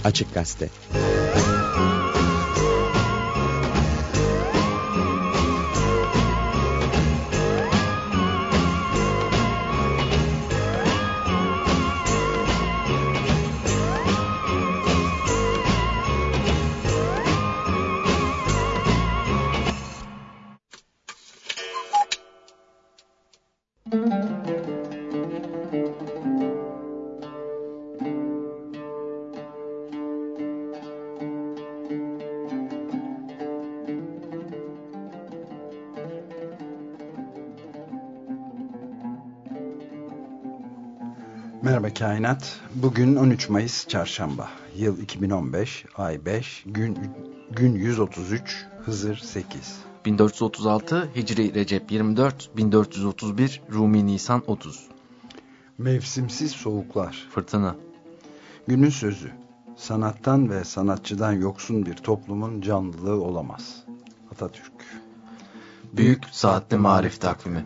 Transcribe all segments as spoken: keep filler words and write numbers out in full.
Açık Gazete. Merhaba Kainat. Bugün on üç Mayıs Çarşamba. Yıl iki bin on beş, ay beş, gün gün yüz otuz üç, Hızır sekiz. bin dört yüz otuz altı Hicri Recep yirmi dört, bin dört yüz otuz bir Rumi Nisan otuz. Mevsimsiz soğuklar. Fırtına. Günün sözü. Sanattan ve sanatçıdan yoksun bir toplumun canlılığı olamaz. Atatürk. Büyük Saatli Marif Takvimi.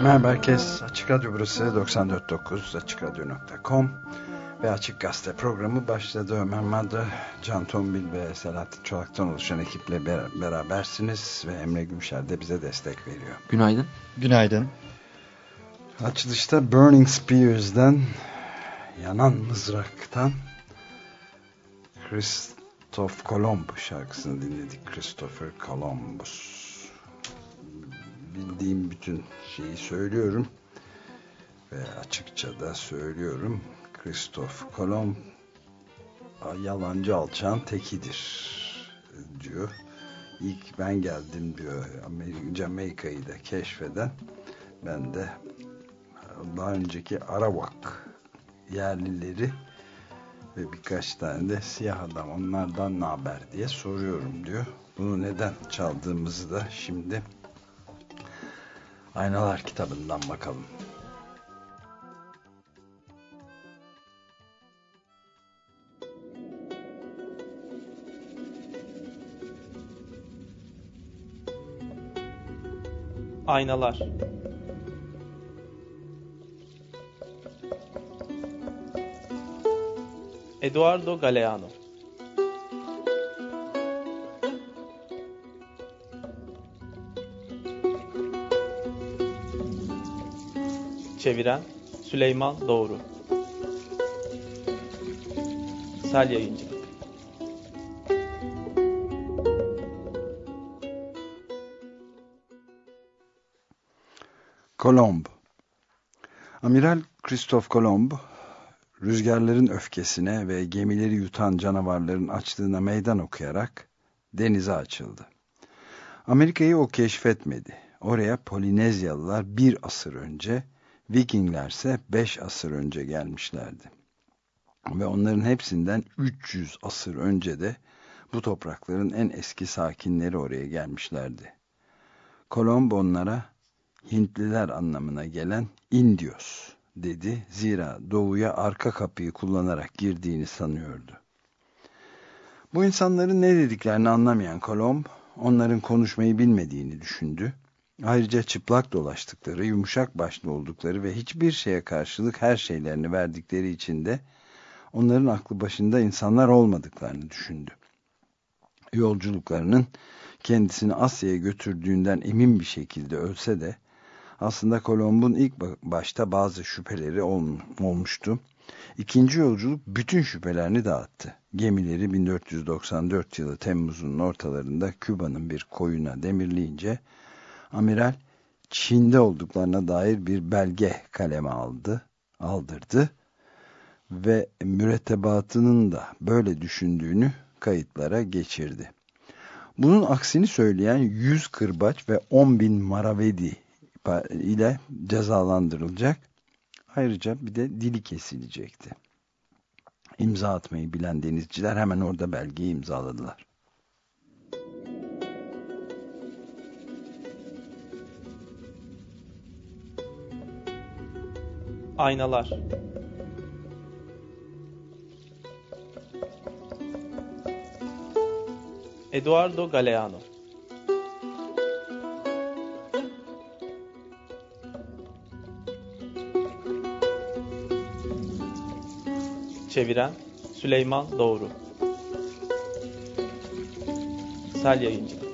Merhaba herkes. Açık Radyo burası doksan dört nokta dokuz açık radyo nokta com ve Açık Gazete programı başladı. Ömer Madra, Can Tombil ve Selahattin Çolak'tan oluşan ekiple ber- berabersiniz ve Emre Gümşer de bize destek veriyor. Günaydın. Günaydın. Açılışta Burning Spears'dan, Yanan Mızrak'tan Christoph Kolomb şarkısını dinledik. Christopher Columbus. Bildiğim bütün şeyi söylüyorum ve açıkça da söylüyorum. Christoph Kolomb yalancı alçağın tekidir diyor. İlk ben geldim diyor, Jamaika'yı da keşfeden. Ben de daha önceki Arawak yerlileri ve birkaç tane de siyah adam, onlardan ne haber diye soruyorum diyor. Bunu neden çaldığımızı da şimdi Aynalar kitabından bakalım. Aynalar. Eduardo Galeano. Çeviren Süleyman Doğru. Sel Yayıncılık. Kolomb. Amiral Christoph Kolomb, rüzgarların öfkesine ve gemileri yutan canavarların açlığına meydan okuyarak denize açıldı. Amerika'yı o keşfetmedi. Oraya Polinezyalılar bir asır önce, Vikinglerse beş asır önce gelmişlerdi. Ve onların hepsinden üç yüz asır önce de bu toprakların en eski sakinleri oraya gelmişlerdi. Kolomb onlara Hintliler anlamına gelen Indios dedi. Zira doğuya arka kapıyı kullanarak girdiğini sanıyordu. Bu insanların ne dediklerini anlamayan Kolomb, onların konuşmayı bilmediğini düşündü. Ayrıca çıplak dolaştıkları, yumuşak başlı oldukları ve hiçbir şeye karşılık her şeylerini verdikleri için de onların aklı başında insanlar olmadıklarını düşündü. Yolculuklarının kendisini Asya'ya götürdüğünden emin bir şekilde ölse de aslında Kolomb'un ilk başta bazı şüpheleri ol, olmuştu. İkinci yolculuk bütün şüphelerini dağıttı. Gemileri bin dört yüz doksan dört yılı Temmuz'un ortalarında Küba'nın bir koyuna demirleyince amiral Çin'de olduklarına dair bir belge kaleme aldı, aldırdı ve mürettebatının da böyle düşündüğünü kayıtlara geçirdi. Bunun aksini söyleyen yüz kırbaç ve on bin maravedi ile cezalandırılacak. Ayrıca bir de dili kesilecekti. İmza atmayı bilen denizciler hemen orada belgeyi imzaladılar. Aynalar. Eduardo Galeano. Çeviren Süleyman Doğru. Sel Yayıncılık.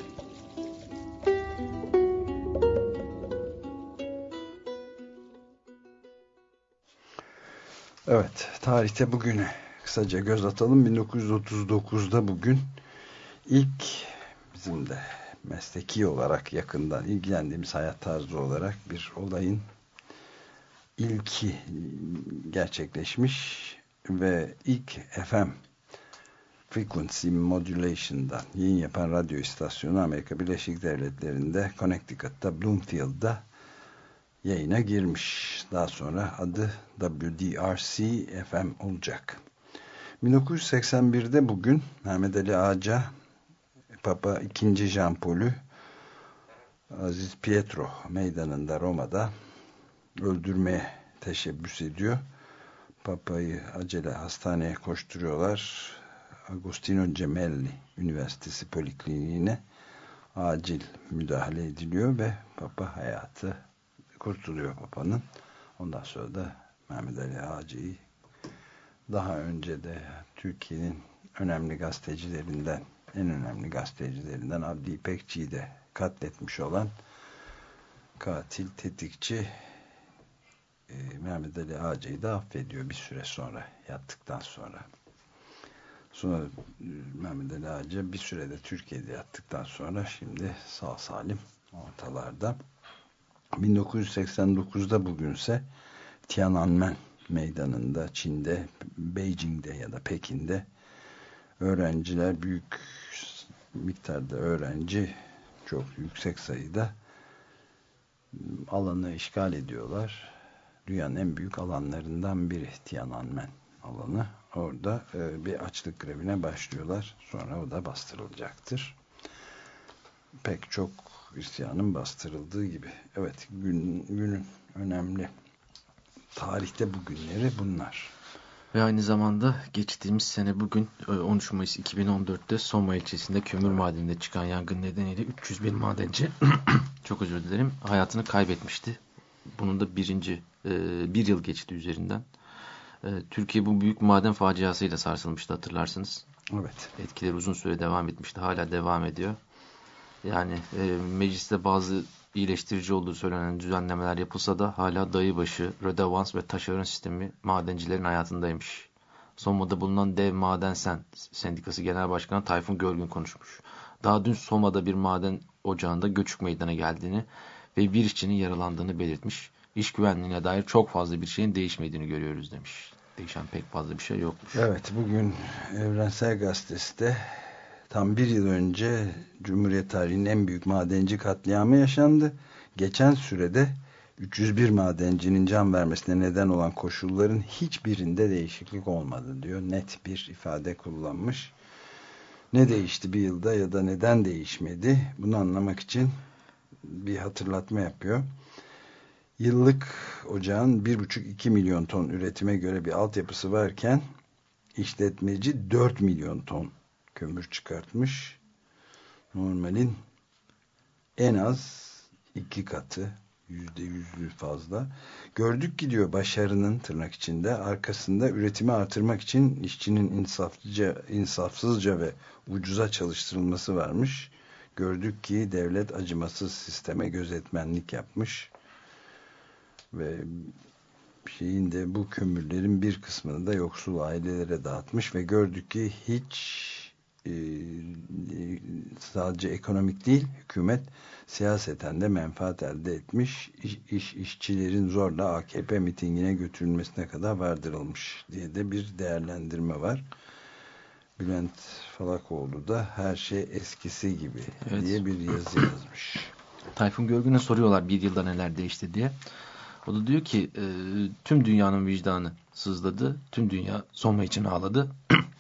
Evet, tarihte bugüne kısaca göz atalım. bin dokuz yüz otuz dokuzda bugün ilk bizim de mesleki olarak yakından ilgilendiğimiz hayat tarzı olarak bir olayın ilki gerçekleşmiş ve ilk F M Frequency Modulation'dan yayın yapan radyo istasyonu Amerika Birleşik Devletleri'nde Connecticut'ta Bloomfield'da yayına girmiş. Daha sonra adı W D R C F M olacak. bin dokuz yüz seksen birde bugün Mehmet Ali Ağca Papa ikinci. Jean Paul'ü Aziz Pietro meydanında Roma'da öldürmeye teşebbüs ediyor. Papa'yı acele hastaneye koşturuyorlar. Agostino Gemelli Üniversitesi Polikliniğine acil müdahale ediliyor ve Papa hayatı kurtuluyor Papa'nın. Ondan sonra da Mehmet Ali Ağacı'yı daha önce de Türkiye'nin önemli gazetecilerinden, en önemli gazetecilerinden Abdi İpekçi'yi de katletmiş olan katil, tetikçi e, Mehmet Ali Ağacı'yı da affediyor bir süre sonra, yattıktan sonra. Sonra Mehmet Ali Ağacı bir sürede Türkiye'de yattıktan sonra şimdi sağ salim ortalarda. bin dokuz yüz seksen dokuzda bugünse Tiananmen meydanında, Çin'de, Beijing'de ya da Pekin'de öğrenciler, büyük miktarda öğrenci, çok yüksek sayıda alanı işgal ediyorlar. Dünyanın en büyük alanlarından biri Tiananmen alanı. Orada e, bir açlık grevine başlıyorlar. Sonra o da bastırılacaktır. Pek çok isyanın bastırıldığı gibi. Evet, gün, günün önemli tarihte bugünleri bunlar. Ve aynı zamanda geçtiğimiz sene bugün on üç Mayıs iki bin on dörtte Soma ilçesinde kömür madeninde çıkan yangın nedeniyle üç yüz bir madenci çok özür dilerim hayatını kaybetmişti. Bunun da birinci e, bir yıl geçti üzerinden. E, Türkiye bu büyük maden faciasıyla sarsılmıştı, hatırlarsınız. Evet. Etkileri uzun süre devam etmişti. Hala devam ediyor. Yani e, mecliste bazı iyileştirici olduğu söylenen düzenlemeler yapılsa da hala dayıbaşı, rödevans ve taşeron sistemi madencilerin hayatındaymış. Soma'da bulunan Dev Maden Sen Sendikası Genel Başkanı Tayfun Görgün konuşmuş. Daha dün Soma'da bir maden ocağında göçük meydana geldiğini ve bir işçinin yaralandığını belirtmiş. İş güvenliğine dair çok fazla bir şeyin değişmediğini görüyoruz demiş. Değişen pek fazla bir şey yokmuş. Evet, bugün Evrensel Gazetesi de tam bir yıl önce Cumhuriyet tarihinin en büyük madenci katliamı yaşandı. Geçen sürede üç yüz bir madencinin can vermesine neden olan koşulların hiçbirinde değişiklik olmadı diyor. Net bir ifade kullanmış. Ne değişti bir yılda ya da neden değişmedi? Bunu anlamak için bir hatırlatma yapıyor. Yıllık ocağın bir buçuk iki milyon ton üretime göre bir altyapısı varken işletmeci dört milyon ton kömür çıkartmış. Normalin en az iki katı, yüzde yüzlü fazla. Gördük ki diyor, başarının tırnak içinde arkasında üretimi artırmak için işçinin insaflıca, insafsızca ve ucuza çalıştırılması varmış. Gördük ki devlet acımasız sisteme gözetmenlik yapmış ve şeyin de bu kömürlerin bir kısmını da yoksul ailelere dağıtmış ve gördük ki hiç e, sadece ekonomik değil, hükümet siyaseten de menfaat elde etmiş. İş, iş işçilerin zorla A K P mitingine götürülmesine kadar vardırılmış diye de bir değerlendirme var. Bülent Falakoğlu da her şey eskisi gibi evet. diye bir yazı yazmış. Tayfun Görgün'e soruyorlar bir yılda neler değişti diye. O da diyor ki e, tüm dünyanın vicdanı sızladı. Tüm dünya Soma için ağladı.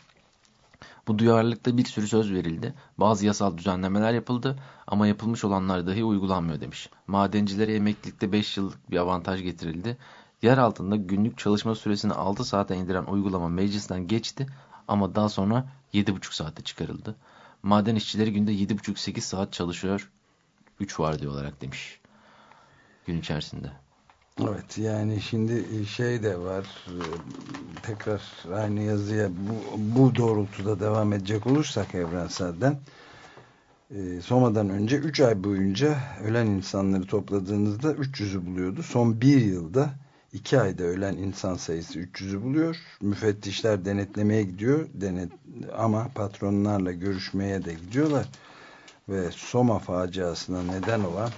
Bu duyarlılıkta bir sürü söz verildi. Bazı yasal düzenlemeler yapıldı ama yapılmış olanlar dahi uygulanmıyor demiş. Madencilere emeklilikte beş yıllık bir avantaj getirildi. Yer altında günlük çalışma süresini altı saate indiren uygulama meclisten geçti ama daha sonra yedi buçuk saate çıkarıldı. Maden işçileri günde yedi buçuk sekiz saat çalışıyor. üç vardiya olarak demiş. Gün içerisinde. Evet, yani şimdi şey de var, tekrar aynı yazıya bu, bu doğrultuda devam edecek olursak Evrensel'den e, Soma'dan önce üç ay boyunca ölen insanları topladığınızda üç yüzü buluyordu. Son bir yılda iki ayda ölen insan sayısı üç yüzü buluyor. Müfettişler denetlemeye gidiyor denet ama patronlarla görüşmeye de gidiyorlar ve Soma faciasına neden olan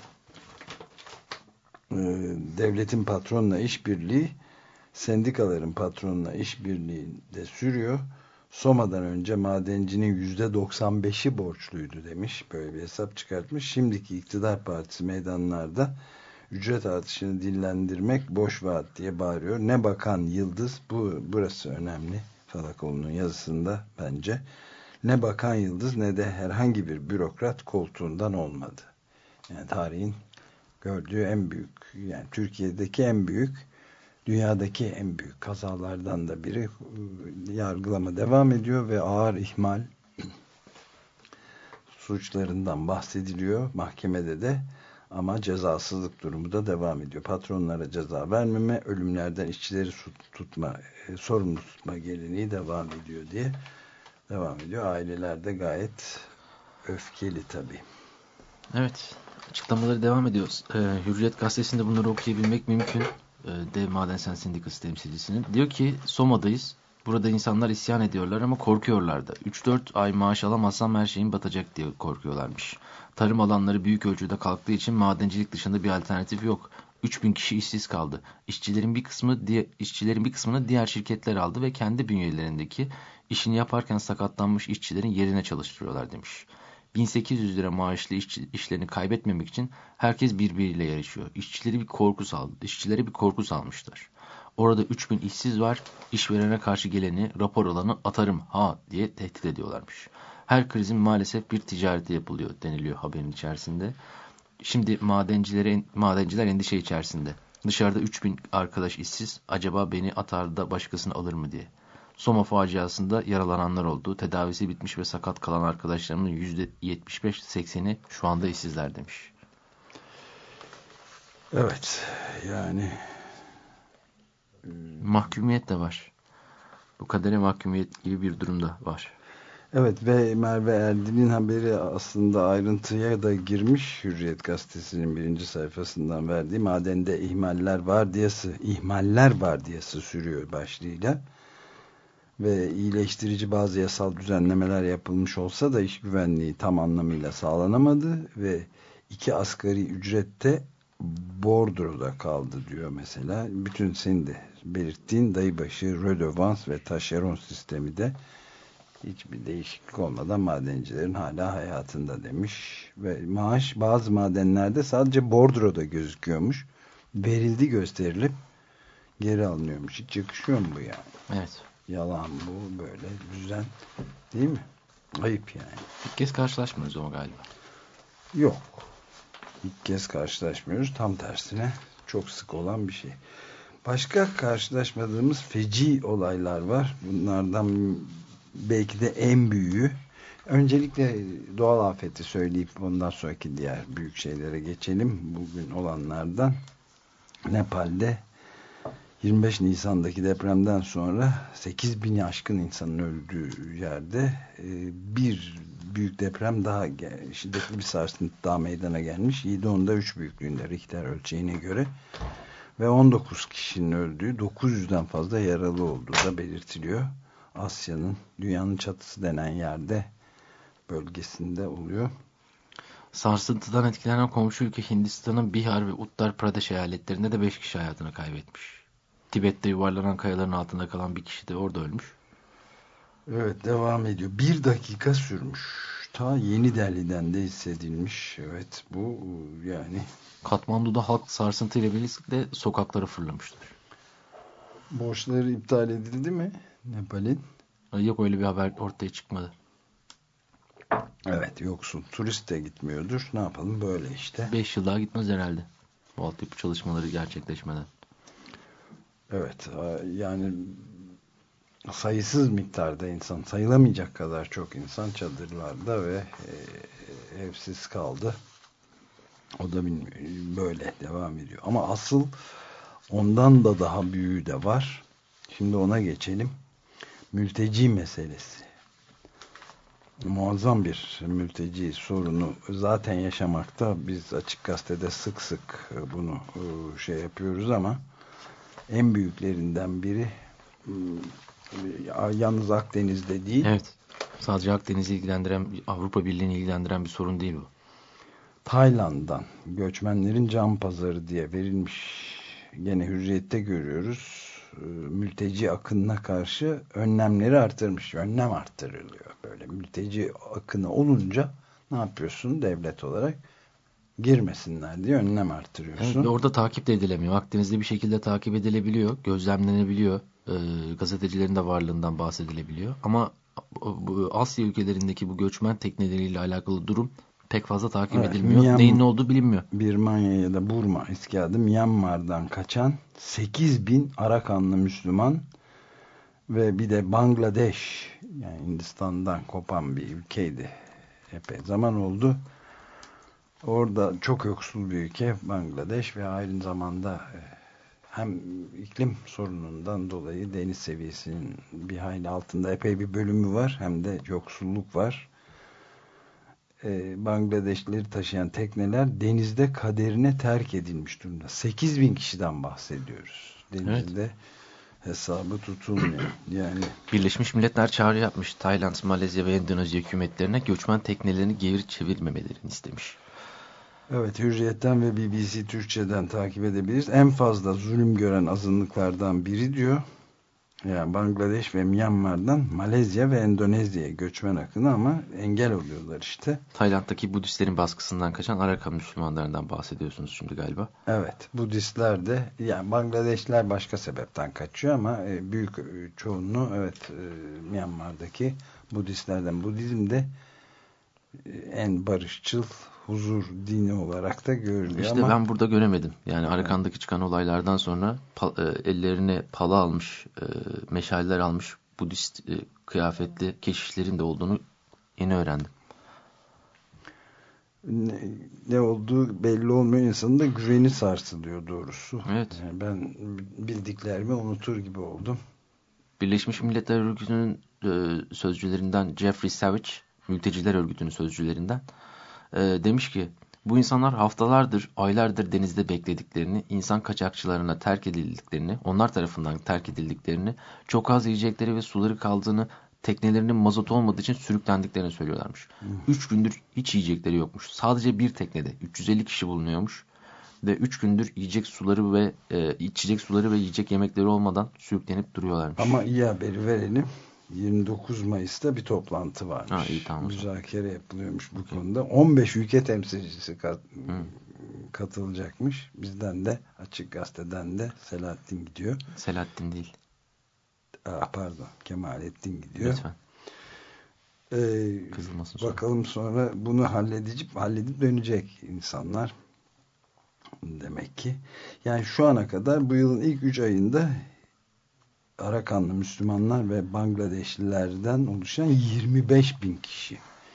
devletin patronla işbirliği, sendikaların patronla işbirliği de sürüyor. Soma'dan önce madencinin yüzde doksan beşi borçluydu demiş. Böyle bir hesap çıkartmış. Şimdiki iktidar partisi meydanlarda ücret artışını dillendirmek boş vaat diye bağırıyor. Ne Bakan Yıldız, bu burası önemli Falakoğlu'nun yazısında bence. Ne Bakan Yıldız ne de herhangi bir bürokrat koltuğundan olmadı. Yani tarihin gördüğü en büyük, yani Türkiye'deki en büyük, dünyadaki en büyük kazalardan da biri. Yargılama devam ediyor ve ağır ihmal suçlarından bahsediliyor mahkemede de, Ama cezasızlık durumu da devam ediyor. Patronlara ceza vermeme, ölümlerden işçileri tutma, e, sorumlu tutma geleneği devam ediyor diye devam ediyor. Aileler de gayet öfkeli tabii. Evet. Açıklamaları devam ediyor. Ee, Hürriyet gazetesinde bunları okuyabilmek mümkün. Ee, Dev Madensen Sendikası temsilcisinin. Diyor ki Soma'dayız. Burada insanlar isyan ediyorlar ama korkuyorlar da. üç dört ay maaş alamazsam her şeyin batacak diye korkuyorlarmış. Tarım alanları büyük ölçüde kalktığı için madencilik dışında bir alternatif yok. üç bin kişi işsiz kaldı. İşçilerin bir kısmı diye, işçilerin bir kısmını diğer şirketler aldı ve kendi bünyelerindeki işini yaparken sakatlanmış işçilerin yerine çalıştırıyorlar demiş. bin sekiz yüz lira maaşlı işçi, işlerini kaybetmemek için herkes birbiriyle yarışıyor. İşçileri bir korku saldı. İşçilere bir korku salmışlar. Orada üç bin işsiz var. İşverene karşı geleni, rapor alanı atarım ha diye tehdit ediyorlarmış. Her krizin maalesef bir ticareti yapılıyor deniliyor haberin içerisinde. Şimdi madencilere, madenciler endişe içerisinde. Dışarıda üç bin arkadaş işsiz. Acaba beni atar da başkasını alır mı diye. Soma faciasında yaralananlar oldu. Tedavisi bitmiş ve sakat kalan arkadaşlarımın yüzde yetmiş beş sekseni şu anda işsizler demiş. Evet. Yani mahkumiyet de var. Bu kadere mahkumiyet gibi bir durum da var. Evet ve Merve Erdin'in haberi aslında ayrıntıya da girmiş. Hürriyet gazetesinin birinci sayfasından verdiği madende ihmaller vardiyası, ihmaller vardiyası sürüyor başlığıyla. Ve iyileştirici bazı yasal düzenlemeler yapılmış olsa da iş güvenliği tam anlamıyla sağlanamadı ve iki asgari ücrette bordroda kaldı diyor mesela. Bütün senin de belirttiğin dayıbaşı, rödovans ve taşeron sistemi de hiçbir değişiklik olmadan madencilerin hala hayatında demiş. Ve maaş bazı madenlerde sadece bordroda gözüküyormuş. Verildi gösterilip geri alınıyormuş. Hiç yakışıyor mu bu yani? Evet. Yalan bu, böyle düzen değil mi? Ayıp yani. İlk kez karşılaşmıyoruz ama galiba. Yok. İlk kez karşılaşmıyoruz. Tam tersine çok sık olan bir şey. Başka karşılaşmadığımız feci olaylar var. Bunlardan belki de en büyüğü. Öncelikle doğal afeti söyleyip ondan sonraki diğer büyük şeylere geçelim. Bugün olanlardan Nepal'de yirmi beş Nisan'daki depremden sonra sekiz bin aşkın insanın öldüğü yerde bir büyük deprem daha, şiddetli bir sarsıntı daha meydana gelmiş. yedi onda üç büyüklüğünde Richter ölçeğine göre ve on dokuz kişinin öldüğü, dokuz yüzden fazla yaralı olduğu da belirtiliyor. Asya'nın, dünyanın çatısı denen yerde, bölgesinde oluyor. Sarsıntıdan etkilenen komşu ülke Hindistan'ın Bihar ve Uttar Pradesh eyaletlerinde de beş kişi hayatını kaybetmiş. Tibet'te yuvarlanan kayaların altında kalan bir kişi de orada ölmüş. Evet, devam ediyor. Bir dakika sürmüş. Ta Yeni Delhi'den de hissedilmiş. Evet, bu yani. Katmandu'da halk sarsıntıyla birlikte sokaklara fırlamışlar. Borçları iptal edildi mi Nepal'in? Yok, öyle bir haber ortaya çıkmadı. Evet, yoksun. Turist de gitmiyordur. Ne yapalım, böyle işte. beş yıl daha gitmez herhalde. Bu altyapı çalışmaları gerçekleşmeden. Evet, yani sayısız miktarda insan, sayılamayacak kadar çok insan çadırlarda ve e, evsiz kaldı. O da böyle devam ediyor. Ama asıl ondan da daha büyüğü de var. Şimdi ona geçelim. Mülteci meselesi. Muazzam bir mülteci sorunu zaten yaşamakta. Biz Açık Gazete'de sık sık bunu şey yapıyoruz ama en büyüklerinden biri yalnız Akdeniz'de değil. Evet. Sadece Akdeniz'i ilgilendiren, Avrupa Birliği'ni ilgilendiren bir sorun değil bu. Tayland'dan göçmenlerin can pazarı diye verilmiş. Gene Hürriyet'te görüyoruz. Mülteci akınına karşı önlemleri artırmış. Önlem arttırılıyor. Böyle mülteci akını olunca ne yapıyorsun devlet olarak? Girmesinler diye önlem arttırıyorsun. Evet, orada takip de edilemiyor. Akdeniz'de bir şekilde takip edilebiliyor. Gözlemlenebiliyor. E, gazetecilerin de varlığından bahsedilebiliyor. Ama bu Asya ülkelerindeki bu göçmen tekneleriyle alakalı durum pek fazla takip evet, edilmiyor. Myanmar, neyin ne olduğu bilinmiyor. Birmanya ya da Burma eski adı Myanmar'dan kaçan sekiz bin Arakanlı Müslüman ve bir de Bangladeş, yani Hindistan'dan kopan bir ülkeydi. Epey zaman oldu. Orada çok yoksul bir ülke Bangladeş ve aynı zamanda hem iklim sorunundan dolayı deniz seviyesinin bir hayli altında epey bir bölümü var, hem de yoksulluk var. Ee, Bangladeşlileri taşıyan tekneler denizde kaderine terk edilmiş durumda. sekiz bin kişiden bahsediyoruz. Denizde evet. Hesabı tutulmuyor. Yani Birleşmiş Milletler çağrı yapmış. Tayland, Malezya ve Endonezya hükümetlerine göçmen teknelerini geri çevirmemelerini istemiş. Evet, Hürriyet'ten ve B B C Türkçe'den takip edebiliriz. En fazla zulüm gören azınlıklardan biri diyor. Yani Bangladeş ve Myanmar'dan Malezya ve Endonezya'ya göçmen akını, ama engel oluyorlar işte. Tayland'daki Budistlerin baskısından kaçan Arakan Müslümanlarından bahsediyorsunuz şimdi galiba. Evet, Budistler de, yani Bangladeşler başka sebepten kaçıyor ama büyük çoğunluğu evet Myanmar'daki Budistlerden. Budizm de en barışçıl, huzur dini olarak da görülüyor. İşte ama ben burada göremedim. Yani Arakan'daki çıkan olaylardan sonra pa, e, ellerine pala almış, e, meşaleler almış Budist e, kıyafetli keşişlerin de olduğunu yeni öğrendim. Ne, ne olduğu belli olmuyor, insanın da güveni sarsılıyor doğrusu. Evet. Yani ben bildiklerimi unutur gibi oldum. Birleşmiş Milletler Örgütü'nün e, sözcülerinden Jeffrey Savage, Mülteciler Örgütü'nün sözcülerinden e, demiş ki, bu insanlar haftalardır, aylardır denizde beklediklerini, insan kaçakçılarına terk edildiklerini, onlar tarafından terk edildiklerini, çok az yiyecekleri ve suları kaldığını, teknelerinin mazot olmadığı için sürüklendiklerini söylüyorlarmış. Üç gündür hiç yiyecekleri yokmuş. Sadece bir teknede üç yüz elli kişi bulunuyormuş. Ve üç gündür yiyecek suları ve e, içecek suları ve yiyecek yemekleri olmadan sürüklenip duruyorlarmış. Ama iyi haberi verelim. yirmi dokuz Mayıs'ta bir toplantı varmış. Ha, iyi, tamam. Müzakere yapılıyormuş bu okay. konuda. on beş ülke temsilcisi kat, katılacakmış. Bizden de, Açık Gazete'den de Selahattin gidiyor. Selahattin değil. Aa, pardon, Kemalettin gidiyor. Lütfen. Ee, Kızılmasın sonra. Bakalım sonra bunu halledip, halledip dönecek insanlar. Demek ki. Yani şu ana kadar bu yılın ilk üç ayında Arakanlı Müslümanlar ve Bangladeşlilerden oluşan yirmi beş bin kişi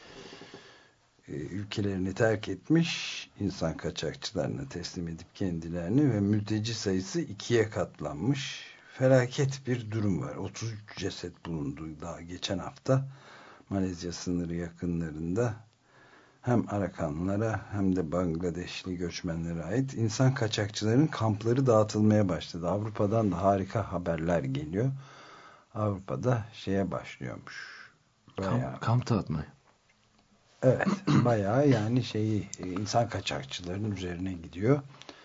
ülkelerini terk etmiş, insan kaçakçılarına teslim edip kendilerini, ve mülteci sayısı ikiye katlanmış. Felaket bir durum var. otuz üç ceset bulundu daha geçen hafta Malezya sınırı yakınlarında. Hem Arakanlılara hem de Bangladeşli göçmenlere ait insan kaçakçıların kampları dağıtılmaya başladı. Avrupa'dan da harika haberler geliyor. Avrupa'da şeye başlıyormuş. Bayağı, kamp, kamp dağıtmaya. Evet. Bayağı yani şeyi, insan kaçakçılarının üzerine gidiyor.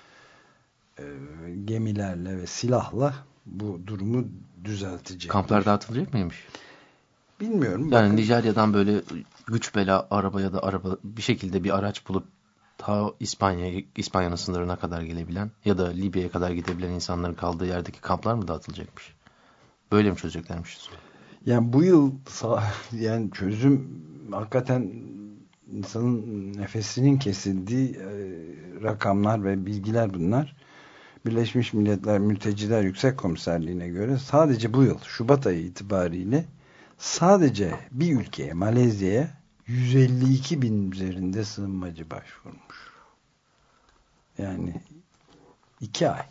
E, gemilerle ve silahla bu durumu düzeltecek. Kamplar dağıtılacak mıymış? Bilmiyorum. Yani bakın. Nijerya'dan böyle güç bela araba ya da araba bir şekilde bir araç bulup ta İspanya İspanya'nın sınırına kadar gelebilen ya da Libya'ya kadar gidebilen insanların kaldığı yerdeki kamplar mı dağıtılacakmış? Böyle mi çözeceklermiş? Yani bu yıl yani çözüm hakikaten insanın nefesinin kesildiği e, rakamlar ve bilgiler bunlar. Birleşmiş Milletler Mülteciler Yüksek Komiserliğine göre sadece bu yıl Şubat ayı itibariyle sadece bir ülkeye, Malezya'ya yüz elli iki bin üzerinde sığınmacı başvurmuş. Yani iki ay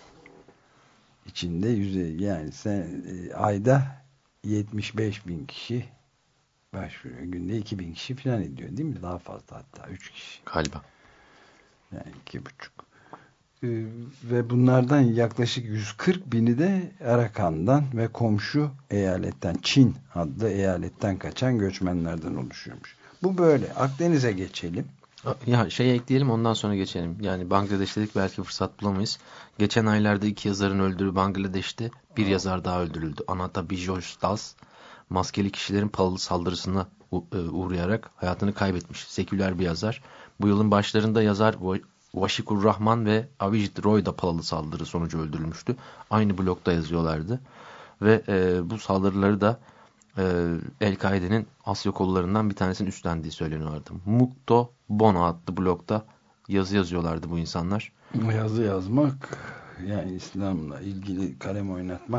içinde yüz, yani sen, e, ayda yetmiş beş bin kişi başvuruyor. Günde iki bin kişi falan ediyor değil mi? Daha fazla, hatta üç kişi. Galiba. Yani iki buçuk. Ee, ve bunlardan yaklaşık yüz kırk bini de Arakan'dan ve komşu eyaletten, Çin adlı eyaletten kaçan göçmenlerden oluşuyormuş. Bu böyle. Akdeniz'e geçelim. Ya şeye ekleyelim, ondan sonra geçelim. Yani Bangladeş dedik, belki fırsat bulamayız. Geçen aylarda iki yazarın öldürüldüğü Bangladeş'te bir Aa. yazar daha öldürüldü. Anata Bijoj Das maskeli kişilerin palalı saldırısına uğrayarak hayatını kaybetmiş. Seküler bir yazar. Bu yılın başlarında yazar Vashikur Rahman ve Avijit Roy da palalı saldırı sonucu öldürülmüştü. Aynı blogda yazıyorlardı. Ve e, bu saldırıları da e, El-Kaide'nin Asya kollarından bir tanesinin üstlendiği söyleniyordu. Mukto Bona adlı blogda yazı yazıyorlardı bu insanlar. Yazı yazmak, yani İslam'la ilgili kalem oynatmak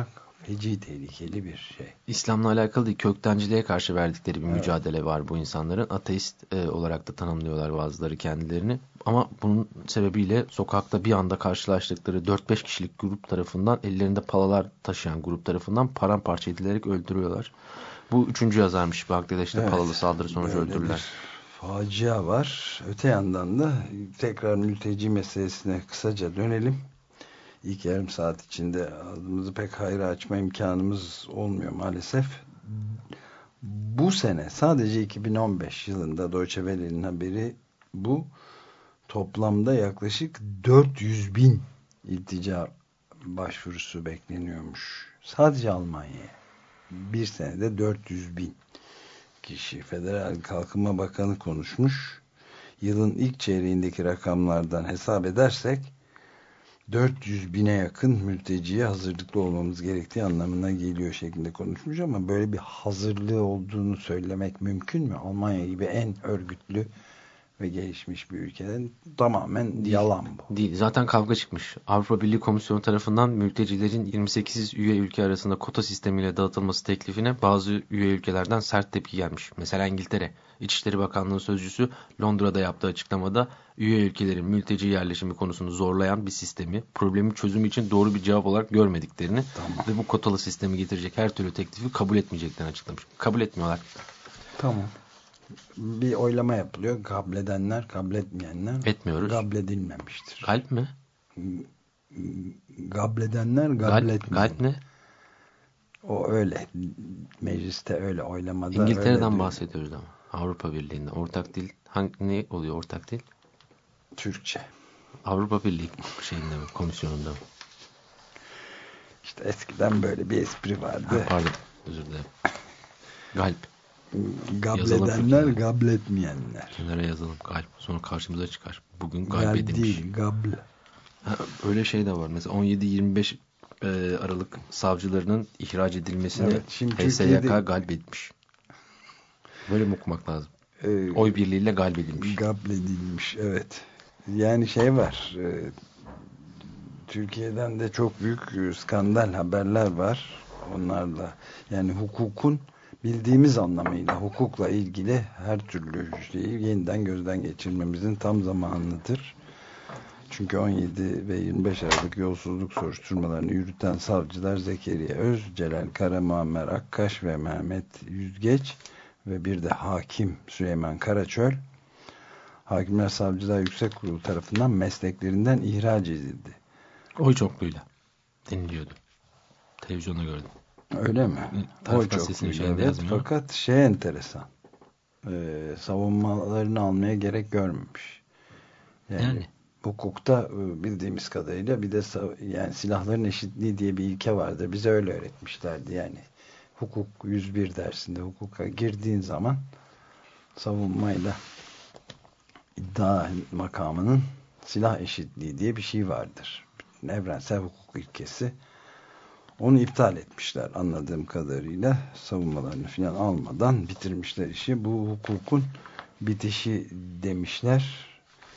Feci tehlikeli bir şey. İslam'la alakalı değil, köktenciliğe karşı verdikleri bir evet. mücadele var bu insanların. Ateist e, olarak da tanımlıyorlar bazıları kendilerini. Ama bunun sebebiyle sokakta bir anda karşılaştıkları dört beş kişilik grup tarafından, ellerinde palalar taşıyan grup tarafından paramparça edilerek öldürüyorlar. Bu üçüncü yazarmış. Bangladeş'te evet, palalı saldırı sonucu öldürüler. Facia var. Öte yandan da tekrar mülteci meselesine kısaca dönelim. İlk yarım saat içinde ağzımızı pek hayra açma imkanımız olmuyor maalesef. Bu sene sadece iki bin on beş yılında Deutsche Welle'nin haberi bu. Toplamda yaklaşık dört yüz bin iltica başvurusu bekleniyormuş. Sadece Almanya'ya. Bir senede dört yüz bin kişi. Federal Kalkınma Bakanı konuşmuş. Yılın ilk çeyreğindeki rakamlardan hesap edersek dört yüz bine yakın mülteciye hazırlıklı olmamız gerektiği anlamına geliyor şeklinde konuşmuş, ama böyle bir hazırlığı olduğunu söylemek mümkün mü? Almanya gibi en örgütlü ve gelişmiş bir ülkeden tamamen değil, yalan bu. Değil. Zaten kavga çıkmış. Avrupa Birliği Komisyonu tarafından mültecilerin yirmi sekiz üye ülke arasında kota sistemiyle dağıtılması teklifine bazı üye ülkelerden sert tepki gelmiş. Mesela İngiltere. İçişleri Bakanlığı sözcüsü Londra'da yaptığı açıklamada üye ülkelerin mülteci yerleşimi konusunu zorlayan bir sistemi, problemin çözümü için doğru bir cevap olarak görmediklerini tamam. ve bu kotalı sistemi getirecek her türlü teklifi kabul etmeyeceklerini açıklamış. Kabul etmiyorlar. Tamam. Bir oylama yapılıyor. Kabledenler, kabletmeyenler. Etmiyoruz. Gabledilmemiştir. Kalp mi? Gabledenler, gabletmeyenler. Galp ne? O öyle. Mecliste öyle, oylamada İngiltere'den öyle bahsediyoruz ama. Avrupa Birliği'nde. Ortak dil hangi, ne oluyor ortak dil? Türkçe. Avrupa Birliği şeyinde mi? Komisyonunda mı? İşte eskiden böyle bir espri vardı. Ha, pardon. Özür dilerim. Galp. Gabledenler, gabletmeyenler. Kenara yazalım. Galp. Sonra karşımıza çıkar. Bugün galp edilmiş. Değil, gabl. Ha, öyle şey de var. Mesela on yedi yirmi beş e, Aralık savcılarının ihraç edilmesini evet, H S Y K galp etmiş. Böyle mi okumak lazım? Ee, Oy birliğiyle galp edilmiş. Galp edilmiş, evet. Yani şey var. E, Türkiye'den de çok büyük skandal haberler var. Onlarla yani hukukun bildiğimiz anlamıyla hukukla ilgili her türlü şeyi yeniden gözden geçirmemizin tam zamanıdır. Çünkü on yedi ve yirmi beş Aralık yolsuzluk soruşturmalarını yürüten savcılar Zekeriya Öz, Celal Kara, Muammer Akkaş ve Mehmet Yüzgeç ve bir de hakim Süleyman Karaçöl, Hakimler Savcılar Yüksek Kurulu tarafından mesleklerinden ihraç edildi. Oy çokluğuyla deniliyordu. Televizyonda gördüm. Öyle mi? Oy çokluğuyla, evet. Fakat şey enteresan. Ee, savunmalarını almaya gerek görmemiş. Yani, yani hukukta bildiğimiz kadarıyla bir de yani silahların eşitliği diye bir ilke vardır. Bize öyle öğretmişlerdi yani. Hukuk yüz bir dersinde hukuka girdiğin zaman savunmayla iddia makamının silah eşitliği diye bir şey vardır. Evrensel hukuk ilkesi. Onu iptal etmişler anladığım kadarıyla. Savunmalarını falan almadan bitirmişler işi. Bu hukukun bitişi demişler.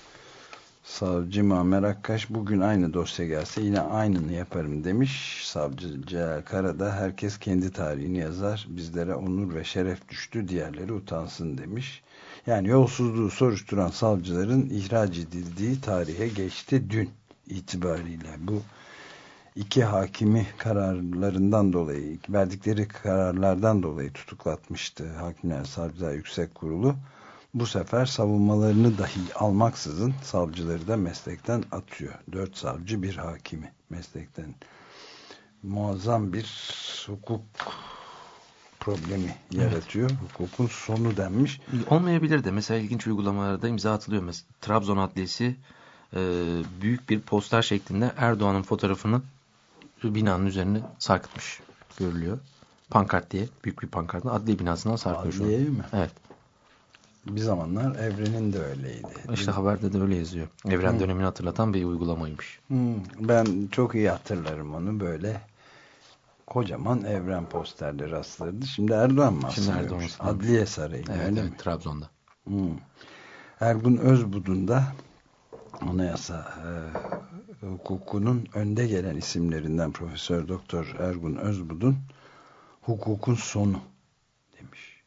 Savcı Muammer Akkaş bugün aynı dosya gelse yine aynını yaparım demiş. Savcı Celal Kara da herkes kendi tarihini yazar. Bizlere onur ve şeref düştü, diğerleri utansın demiş. Yani yolsuzluğu soruşturan savcıların ihraç edildiği tarihe geçti dün itibariyle. Bu iki hakimi kararlarından dolayı, verdikleri kararlardan dolayı tutuklatmıştı Hakimler Savcılar Yüksek Kurulu. Bu sefer savunmalarını dahi almaksızın savcıları da meslekten atıyor. Dört savcı bir hakimi meslekten. Muazzam bir hukuk problemi yaratıyor. Evet. Hukukun sonu denmiş. Olmayabilir de mesela ilginç uygulamalarda imza atılıyor. Mesela Trabzon Adliyesi e, büyük bir poster şeklinde Erdoğan'ın fotoğrafını binanın üzerine sarkıtmış görülüyor. Pankart diye büyük bir pankartla adliye binasından sarkıyor şu an. Adliye mi? Evet. Bir zamanlar Evren'in de öyleydi. İşte haberde de öyle yazıyor. Evren hmm. dönemini hatırlatan bir uygulamaymış. Hmm. Ben çok iyi hatırlarım onu, böyle kocaman Evren posterleri asılırdı. Şimdi Erdoğan mı asılıyormuş? Adliye Sarayı. Evet, öyle evet mi? Trabzon'da. Hmm. Ergun Özbudun da Anayasa e, hukukunun önde gelen isimlerinden Profesör Doktor Ergun Özbudun hukukun sonu demiş.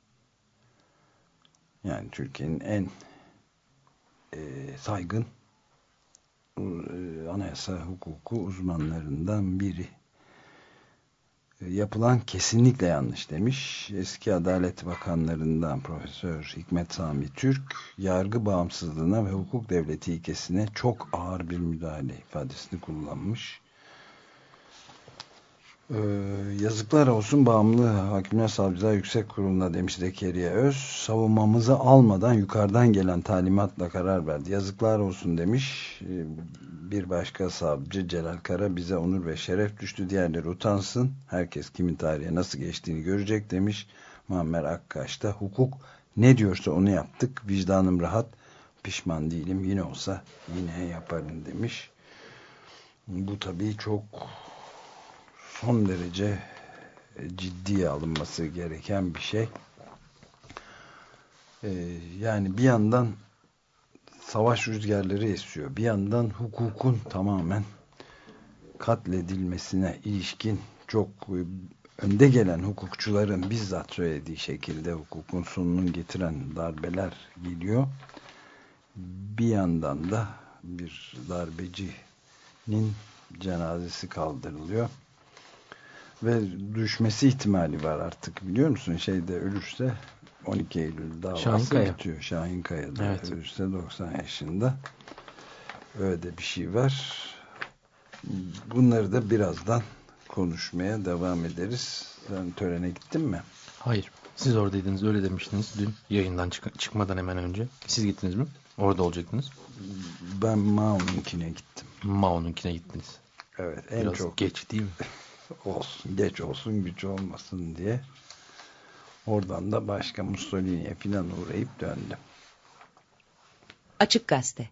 Yani Türkiye'nin en e, saygın e, anayasa hukuku uzmanlarından biri. Yapılan kesinlikle yanlış demiş. Eski Adalet Bakanlarından Profesör Hikmet Sami Türk, yargı bağımsızlığına ve hukuk devleti ilkesine çok ağır bir müdahale ifadesini kullanmış. Ee, yazıklar olsun bağımlı Hakimler Savcılar Yüksek Kurulu'na demiş Zekeriya Öz. Savunmamızı almadan yukarıdan gelen talimatla karar verdi. Yazıklar olsun demiş. Ee, bir başka savcı Celal Kara, bize onur ve şeref düştü, diğerleri utansın. Herkes kimin tarihe nasıl geçtiğini görecek demiş. Muammer Akkaş da hukuk ne diyorsa onu yaptık. Vicdanım rahat. Pişman değilim. Yine olsa yine yaparım demiş. Bu tabii çok son derece ciddiye alınması gereken bir şey. Ee, yani bir yandan savaş rüzgarları esiyor. Bir yandan hukukun tamamen katledilmesine ilişkin çok önde gelen hukukçuların bizzat söylediği şekilde hukukun sonunu getiren darbeler geliyor. Bir yandan da bir darbecinin cenazesi kaldırılıyor. Ve düşmesi ihtimali var artık, biliyor musun? Şeyde ölürse on iki Eylül davası Şahinkaya. bitiyor. Şahinkaya'da evet. ölürse doksan yaşında. Öyle bir şey var. Bunları da birazdan konuşmaya devam ederiz. Sen törene gittin mi? Hayır. Siz oradaydınız, öyle demiştiniz dün yayından çık çıkmadan hemen önce. Siz gittiniz mi? Orada olacaktınız. Ben Mao'nunkine gittim. Mao'nunkine gittiniz. Evet. En Biraz çok geç değil mi? olsun, geç olsun, güç olmasın diye. Oradan da başka Mussolini'ye falan uğrayıp döndüm. Açık Gazete.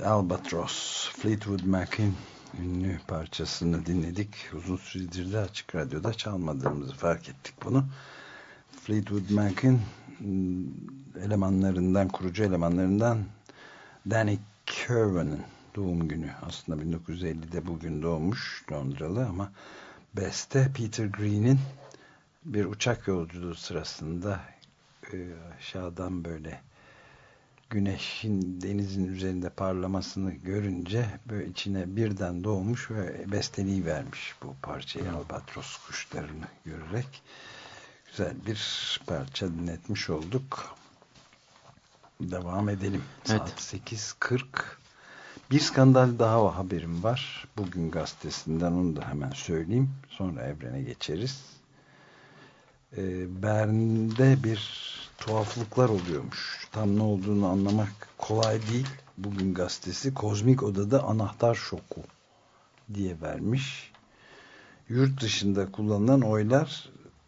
Albatross, Fleetwood Mac'in ünlü parçasını dinledik. Uzun süredir de Açık Radyo'da çalmadığımızı fark ettik bunu. Fleetwood Mac'in elemanlarından, kurucu elemanlarından Danny Kirwan'ın doğum günü. Aslında bin dokuz yüz ellide bugün doğmuş, Londralı, ama beste Peter Green'in bir uçak yolculuğu sırasında e, aşağıdan böyle güneşin denizin üzerinde parlamasını görünce böyle içine birden doğmuş ve besteliği vermiş bu parçayı, Albatros kuşlarını görerek. Güzel bir parça dinletmiş olduk. Devam edelim. Evet. Saat sekiz kırk. Bir skandal daha haberim var. Bugün gazetesinden, onu da hemen söyleyeyim. Sonra evrene geçeriz. Ee, Bern'de bir tuhaflıklar oluyormuş. Tam ne olduğunu anlamak kolay değil. Bugün gazetesi kozmik odada anahtar şoku diye vermiş. Yurt dışında kullanılan oylar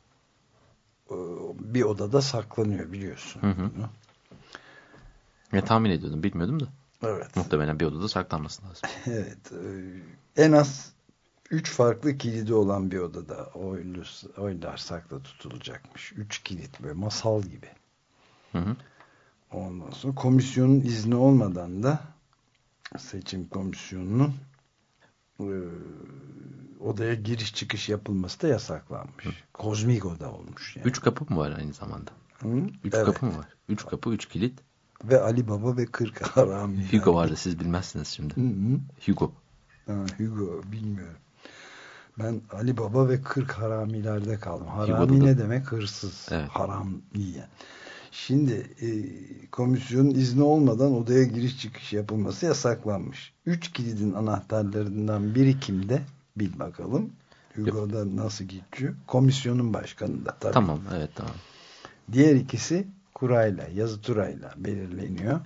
bir odada saklanıyor, biliyorsun. Hı hı. Ya, tahmin ediyordum, bilmiyordum da. Evet. Muhtemelen bir odada saklanması lazım. Evet. En az üç farklı kilidi olan bir odada oylu, oylar sakla tutulacakmış. Üç kilit, böyle masal gibi. Hı hı. Ondan sonra komisyonun izni olmadan da seçim komisyonunun e, odaya giriş çıkış yapılması da yasaklanmış. Hı. Kozmik oda olmuş yani. Üç kapı mı var aynı zamanda? Hı? Üç Evet. kapı mı var? Üç kapı, üç kilit. Ve Ali Baba ve kırk harami. Hugo vardı, siz bilmezsiniz şimdi. Hı hı. Hugo. Ha, Hugo bilmiyorum. Ben Ali Baba ve kırk haramilerde kaldım. Harami da... ne demek? Hırsız. Evet. Haram yiyen. Şimdi e, komisyonun izni olmadan odaya giriş çıkış yapılması yasaklanmış. Üç kilidin anahtarlarından biri kimde? Bil bakalım. Hugo'da nasıl geçiyor? Komisyonun başkanında tabii. Tamam, evet, tamam. Diğer ikisi kurayla, yazı turayla belirleniyor.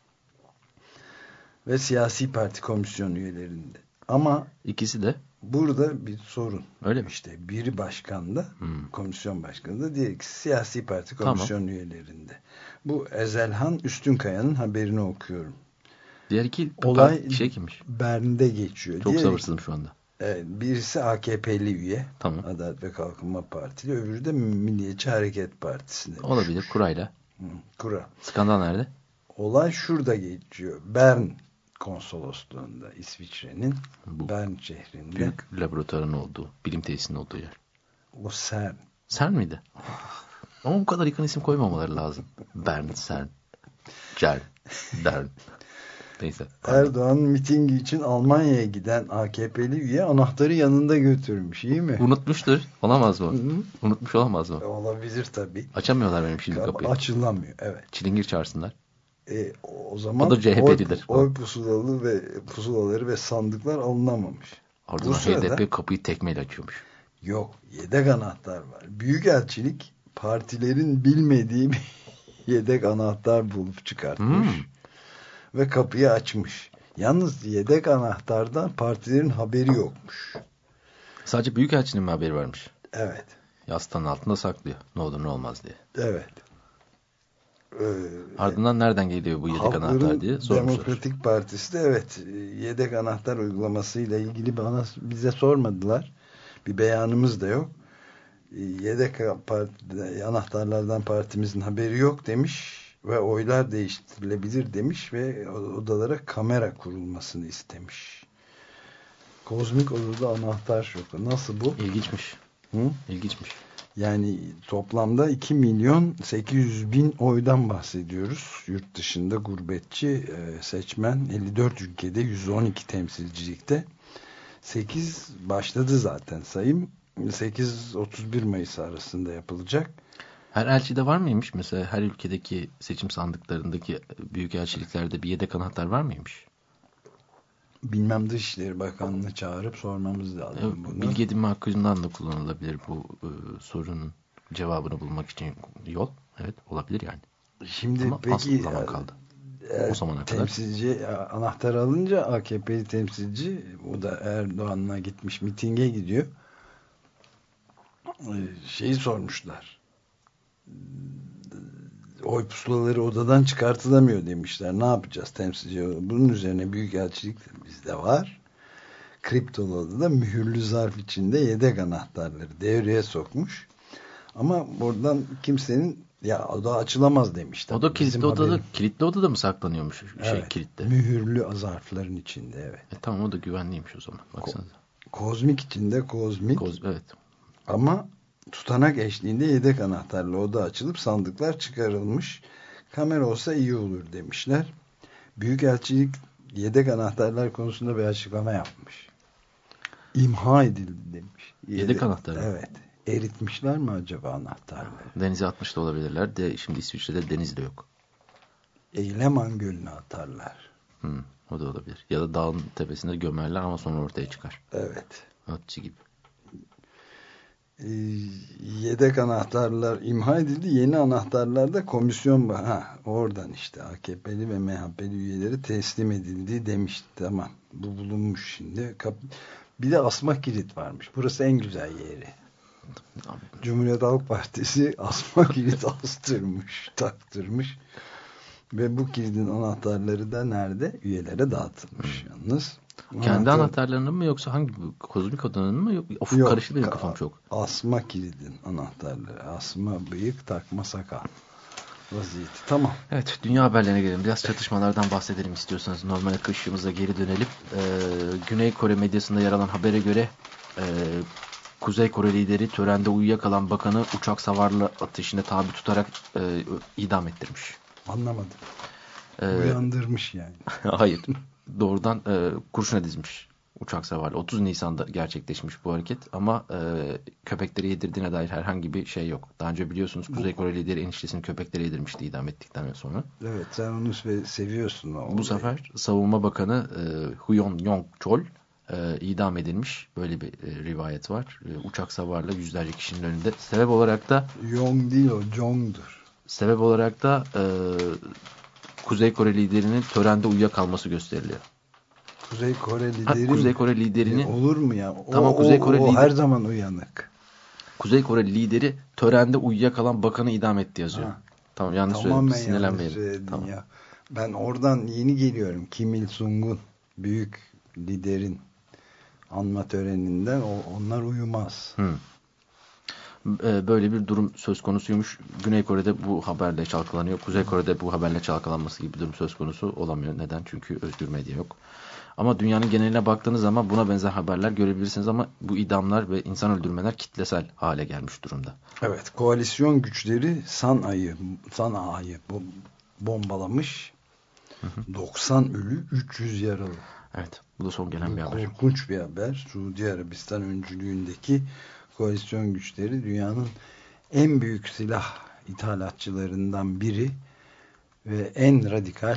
Ve siyasi parti komisyon üyelerinde. Ama ikisi de burada bir sorun. Öyle mi? İşte biri başkanda, hmm. komisyon başkanında, diğer ikisi siyasi parti komisyon tamam. üyelerinde. Bu Ezelhan Üstünkaya'nın haberini okuyorum. Diğer iki olay şey kimmiş? Bern'de geçiyor. Çok diğer sabırsızım şu anda. Evet, birisi A K P'li üye. Tamam. Adalet ve Kalkınma Partili. Öbürü de Milliyetçi Hareket Partisi'nde. Olabilir, kurayla. Hı, kura. Skandal nerede? Olay şurada geçiyor. Bern konsolosluğunda, İsviçre'nin bu Bern şehrinde. Büyük laboratuvarın olduğu, bilim tesisinin olduğu yer. O CERN. CERN miydi? Ama bu kadar yakın isim koymamaları lazım. Bern, CERN, CERN, Dern. Neyse. Erdoğan mitingi için Almanya'ya giden A K P'li üye anahtarı yanında götürmüş. İyi mi? Unutmuştur. Olamaz mı? Hı-hı. Unutmuş olamaz mı? Olabilir tabii. Açamıyorlar benim şimdi kapıyı. Açılamıyor. Evet. Çilingir çağırsınlar. E, o zaman o da C H P'lidir. Oy, oy pusulalı ve pusulaları ve sandıklar alınamamış. Ardından H D P kapıyı tekmeyle açıyormuş. Yok. Yedek anahtar var. Büyükelçilik partilerin bilmediği bir yedek anahtar bulup çıkartmış. Hmm. Ve kapıyı açmış. Yalnız yedek anahtardan partilerin haberi yokmuş. Sadece Büyükelçinin mi haberi varmış? Evet. Yastığın altında saklıyor. Ne olur ne olmaz diye. Evet. Ee, Ardından nereden geliyor bu yedek anahtar diye sormuşlar. Demokratik Partisi de evet, yedek anahtar uygulamasıyla ilgili bana, bize sormadılar. Bir beyanımız da yok. Yedek parti, anahtarlardan partimizin haberi yok demiş ve oylar değiştirilebilir demiş ve odalara kamera kurulmasını istemiş. Kozmik odada anahtar şoku. Nasıl bu? İlginçmiş. Hı? İlginçmiş. Yani toplamda iki milyon sekiz yüz bin oydan bahsediyoruz. Yurt dışında gurbetçi seçmen elli dört ülkede yüz on iki temsilcilikte. sekiz başladı zaten sayım. sekiz otuz bir Mayıs arasında yapılacak. Her elçide var mıymış? Mesela her ülkedeki seçim sandıklarındaki büyükelçiliklerde bir yedek anahtar var mıymış? Bilmem, Dışişleri Bakanlığı'nı çağırıp sormamız lazım evet, bunu. Bilgi edinme hakkından da kullanılabilir bu e, sorunun cevabını bulmak için yol. Evet, olabilir yani. Şimdi ama peki zaman kaldı. E, o zamana temsilci kadar. Anahtar alınca A K P'li temsilci, o da Erdoğan'la gitmiş, mitinge gidiyor. Şeyi sormuşlar. oy pusulaları odadan çıkartılamıyor demişler. Ne yapacağız temsilci? Bunun üzerine büyükelçilik bizde var. Kriptolu odada mühürlü zarf içinde yedek anahtarları devreye sokmuş. Ama buradan kimsenin ya oda açılamaz demişler. O da kilitli odada, haberim... kilitli odada mı saklanıyormuş? Şey, evet, kilitli. Mühürlü zarfların içinde, evet. E, tamam, o da güvenliymiş o zaman. Baksanıza. Ko- kozmik içinde kozmik. Koz, evet. Ama tutanak eşliğinde yedek anahtarla oda açılıp sandıklar çıkarılmış. Kamera olsa iyi olur demişler. Büyükelçilik yedek anahtarlar konusunda bir açıklama yapmış. İmha edildi demiş. Yedek, yedek anahtarı? Evet. Eritmişler mi acaba anahtarları? Denize atmış da olabilirler. De şimdi İsviçre'de deniz de yok. Eyleman Gölü'ne atarlar. Hmm, o da olabilir. Ya da dağın tepesinde gömerler ama sonra ortaya çıkar. Evet. Atçı gibi. Ee, yedek anahtarlar imha edildi. Yeni anahtarlar da komisyon ha, oradan işte A K P'li ve M H P'li üyeleri teslim edildi demişti. Tamam. Bu bulunmuş şimdi. Kap bir de asma kilit varmış. Burası en güzel yeri. Cumhuriyet Halk Partisi asma kilit astırmış, taktırmış. Ve bu kilidin anahtarları da nerede? Üyelere dağıtılmış yalnız. Kendi Anahtar... anahtarlarının mı yoksa hangi kozmik odanın mı? Of, yok, karıştı benim kafam çok. Asma kilidin anahtarları. Asma bıyık, takma sakal vaziyeti. Tamam. Evet, dünya haberlerine gelelim. Biraz çatışmalardan bahsedelim istiyorsanız. Normal akışımıza geri dönelim. Ee, Güney Kore medyasında yer alan habere göre e, Kuzey Kore lideri törende uyuyakalan bakanı uçak savarlı ateşine tabi tutarak e, idam ettirmiş. Anlamadım. Ee, Uyandırmış yani. Hayır. Doğrudan e, kurşuna dizmiş uçak savarlı. otuz Nisan'da gerçekleşmiş bu hareket ama e, köpekleri yedirdiğine dair herhangi bir şey yok. Daha önce biliyorsunuz Kuzey Kore lideri eniştesini köpekleri yedirmişti idam ettikten sonra. Evet, sen onu seviyorsun. O bu olayı. sefer Savunma Bakanı e, Huyon Yong-chol e, idam edilmiş. Böyle bir e, rivayet var. E, uçak savarlı yüzlerce kişinin önünde. Sebep olarak da Yong değil o, Jong'dur. Sebep olarak da e, Kuzey Kore liderinin törende uyuyakalması gösteriliyor. Kuzey Kore lideri ha, Kuzey Kore liderini e, olur mu ya? O, tamam, Kuzey Kore o, o lideri, her zaman uyanık. Kuzey Kore lideri törende uyuyakalan bakanı idam etti yazıyor. Ha. Tamam, yanlış söyledim. Sinirlenmeyelim. Tamam. Ya. Ben oradan yeni geliyorum. Kim Il-sung'un büyük liderin anma töreninden o, onlar uyumaz. Hmm. Böyle bir durum söz konusuymuş. Güney Kore'de bu haberle çalkalanıyor. Kuzey Kore'de bu haberle çalkalanması gibi bir durum söz konusu olamıyor. Neden? Çünkü özgür medya yok. Ama dünyanın geneline baktığınız zaman buna benzer haberler görebilirsiniz ama bu idamlar ve insan öldürmeler kitlesel hale gelmiş durumda. Evet, koalisyon güçleri San'a'yı San'a'yı bombalamış. Hı hı. doksan ölü, üç yüz yaralı. Evet, bu da son gelen bu bir haber. Korkunç bir haber. Suudi Arabistan öncülüğündeki koalisyon güçleri dünyanın en büyük silah ithalatçılarından biri ve en radikal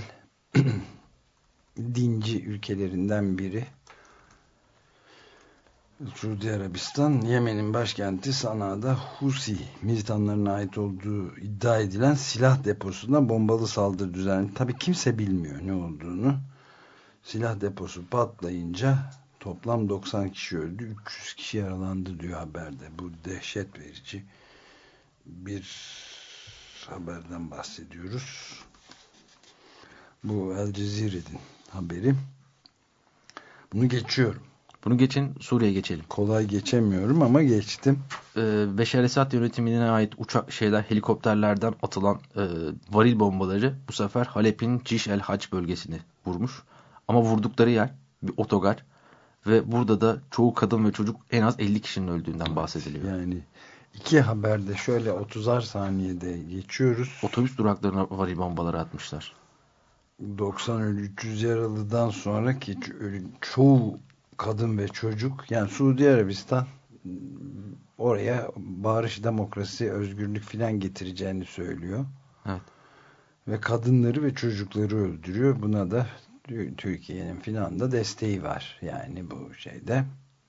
dinci ülkelerinden biri. Suudi Arabistan, Yemen'in başkenti Sana'da Husi militanlarına ait olduğu iddia edilen silah deposuna bombalı saldırı düzenledi. Tabii kimse bilmiyor ne olduğunu. Silah deposu patlayınca toplam doksan kişi öldü, üç yüz kişi yaralandı diyor haberde. Bu dehşet verici bir haberden bahsediyoruz. Bu El Cezire'nin haberi. Bunu geçiyorum. Bunu geçin, Suriye'ye geçelim. Kolay geçemiyorum ama geçtim. Ee, Beşar Esad yönetimine ait uçak şeyler, helikopterlerden atılan e, varil bombaları bu sefer Halep'in Ciş el Hac bölgesini vurmuş. Ama vurdukları yer bir otogar ve burada da çoğu kadın ve çocuk, en az elli kişinin öldüğünden bahsediliyor. Yani iki haberde şöyle otuzar saniyede geçiyoruz. Otobüs duraklarına varil bombaları atmışlar. doksan ölü, üç yüz yaralıdan sonraki çoğu kadın ve çocuk, yani Suudi Arabistan oraya barış, demokrasi, özgürlük filan getireceğini söylüyor. Evet. Ve kadınları ve çocukları öldürüyor. Buna da Türkiye'nin filan da desteği var. Yani bu şeyde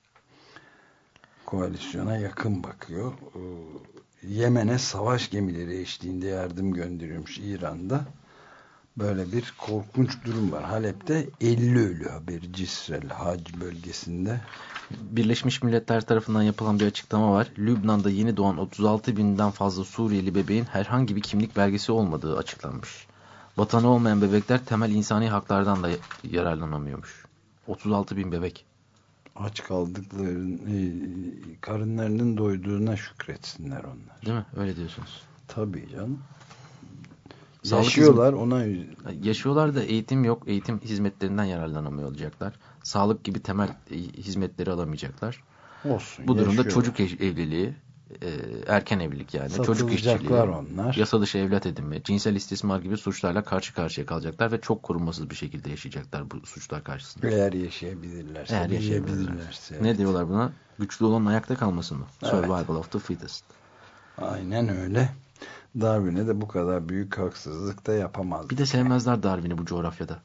koalisyona yakın bakıyor. Yemen'e savaş gemileri eşliğinde yardım gönderiyormuş İran'da. Böyle bir korkunç durum var. Halep'te elli ölü haberi Cisrel Hac bölgesinde. Birleşmiş Milletler tarafından yapılan bir açıklama var. Lübnan'da yeni doğan otuz altı binden fazla Suriyeli bebeğin herhangi bir kimlik belgesi olmadığı açıklanmış. Vatanı olmayan bebekler temel insani haklardan da yararlanamıyormuş. otuz altı bin bebek. Aç kaldıklarının, karınlarının doyduğuna şükretsinler onlar. Değil mi? Öyle diyorsunuz. Tabii canım. Sağlık Yaşıyorlar ona. Yaşıyorlar da eğitim yok. Eğitim hizmetlerinden yararlanamıyor olacaklar. Sağlık gibi temel hizmetleri alamayacaklar. Olsun. Bu durumda yaşıyorlar. çocuk evliliği, erken evlilik yani, çocuk işçiliği, onlar. yasa dışı evlat edinme, cinsel istismar gibi suçlarla karşı karşıya kalacaklar ve çok korunmasız bir şekilde yaşayacaklar bu suçlar karşısında. Eğer yaşayabilirlerse. Eğer yaşayabilirlerse. Ne diyorlar buna? Güçlü olan ayakta kalması mı? Evet. Survival of the fittest. Aynen öyle. Darwin'e de bu kadar büyük haksızlık da yapamaz. Bir de sevmezler Darwin'i bu coğrafyada.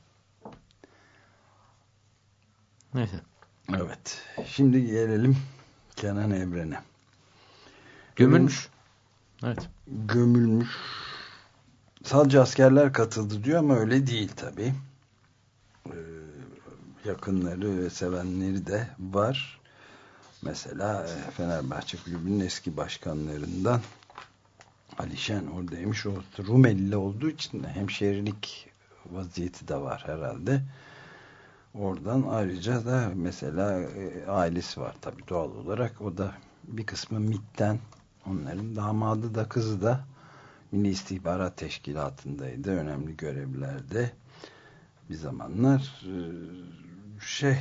Neyse. Evet. Şimdi gelelim Kenan Evren'e. Gömülmüş. Evet. Gömülmüş. Sadece askerler katıldı diyor ama öyle değil tabii. Ee, yakınları ve sevenleri de var. Mesela Fenerbahçe Kulübü'nün eski başkanlarından Ali Şen oradaymış. O Rumeli olduğu için de hemşehrilik vaziyeti de var herhalde. Oradan ayrıca da mesela e, ailesi var tabii doğal olarak. O da bir kısmı MİT'ten, onların damadı da kızı da Milli İstihbarat Teşkilatı'ndaydı. Önemli görevlerde bir zamanlar. E, şey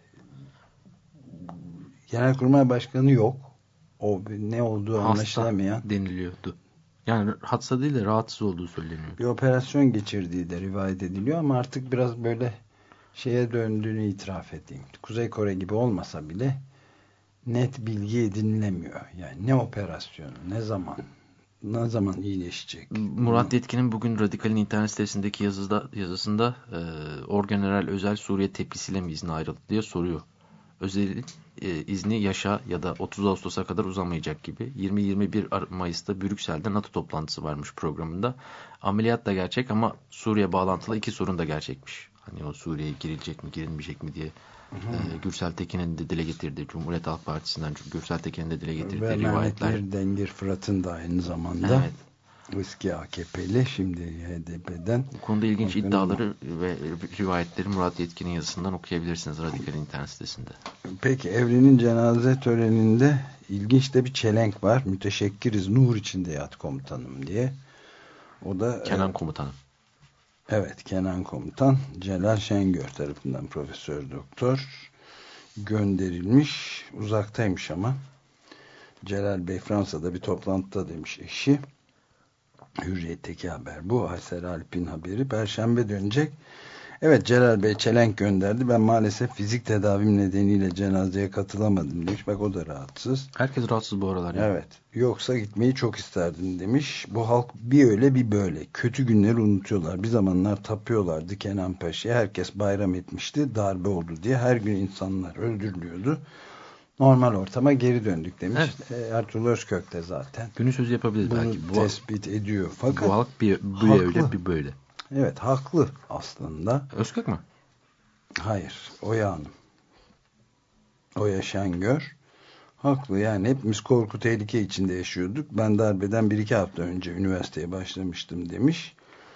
Genelkurmay Başkanı yok. O ne olduğu hasta anlaşılamayan deniliyordu. Yani hasta değil de rahatsız olduğu söyleniyor. Bir operasyon geçirdiği de rivayet ediliyor ama artık biraz böyle şeye döndüğünü itiraf edeyim. Kuzey Kore gibi olmasa bile net bilgi edinilemiyor. Yani ne operasyonu, ne zaman, ne zaman iyileşecek? Murat Yetkin'in bugün Radikal'in internet sitesindeki yazıda, yazısında e, Orgeneral Özel Suriye tepkisiyle mi izni ayrıldı diye soruyor. Özel'in e, izni yaşa ya da otuz Ağustos'a kadar uzamayacak gibi. yirmi yirmi bir Mayıs'ta Brüksel'de NATO toplantısı varmış programında. Ameliyat da gerçek ama Suriye bağlantılı iki sorun da gerçekmiş. Hani o Suriye'ye girilecek mi, girilmeyecek mi diye. E, Gürsel Tekin'in de dile getirdiği, Cumhuriyet Halk Partisi'nden Gürsel Tekin'in de dile getirdiği ve rivayetler. Mehmet Dengir Fırat'ın da aynı zamanda evet. eski A K P'li, şimdi H D P'den. Bu konuda ilginç Bakın iddiaları mı? ve rivayetleri Murat Yetkin'in yazısından okuyabilirsiniz Radikal internet sitesinde. Peki Evren'in cenaze töreninde ilginç de bir çelenk var. Müteşekkiriz nur içinde yat komutanım diye. O da Kenan Komutanım. Evet, Kenan Komutan Celal Şengör tarafından profesör doktor gönderilmiş. Uzaktaymış ama. Celal Bey Fransa'da bir toplantıda demiş eşi. Hürriyet'teki haber bu. Aysel Alp'in haberi. Perşembe dönecek. Evet, Celal Bey çelenk gönderdi. Ben maalesef fizik tedavim nedeniyle cenazeye katılamadım demiş. Bak o da rahatsız. Herkes rahatsız bu aralar. Yani. Evet. Yoksa gitmeyi çok isterdim demiş. Bu halk bir öyle bir böyle. Kötü günleri unutuyorlar. Bir zamanlar tapıyorlardı Kenan Paşa'ya. Herkes bayram etmişti. Darbe oldu diye. Her gün insanlar öldürülüyordu. Normal ortama geri döndük demiş. Evet. Ertuğrul Özkök de zaten. Günün sözü yapabilir bunu belki. Bu tespit halk, ediyor. Fakat bu halk bir, bir öyle bir böyle. Evet, haklı aslında. Özkök mü? Hayır. Oya Hanım. Oya Şengör. Haklı yani, hepimiz korku tehlike içinde yaşıyorduk. Ben darbeden bir iki hafta önce üniversiteye başlamıştım demiş.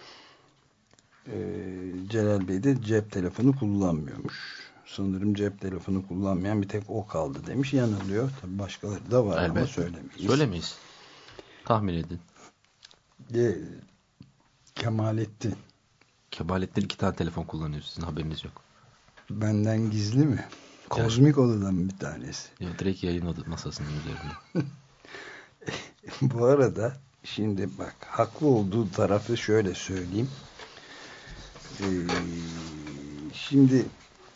Ee, Celal Bey de cep telefonu kullanmıyormuş. Sanırım cep telefonu kullanmayan bir tek o kaldı demiş. Yanılıyor. Tabii başkaları da var. Elbette. Ama söylemeyiz. Söylemeyiz. Tahmin edin. Ee, Kemalettin. Kemalettin iki tane telefon kullanıyor. Sizin haberiniz yok. Benden gizli mi? Kozmik evet. Odadan bir tanesi. Yok, direkt yayın masasının üzerinde. Bu arada şimdi bak, haklı olduğu tarafı şöyle söyleyeyim. Ee, şimdi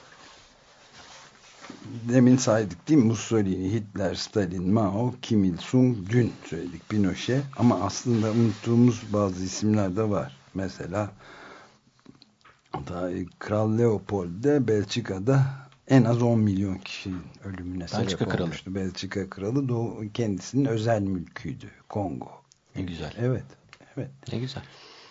demin saydık değil mi? Mussolini, Hitler, Stalin, Mao, Kim Il-sung, dün söyledik Pinochet, ama aslında unuttuğumuz bazı isimler de var. Mesela da, Kral Leopold'de Belçika'da en az on milyon kişinin ölümüne sebep olmuştu. Belçika Kralı Doğu, kendisinin özel mülküydü. Kongo. Ne güzel. Evet. Evet. Ne güzel.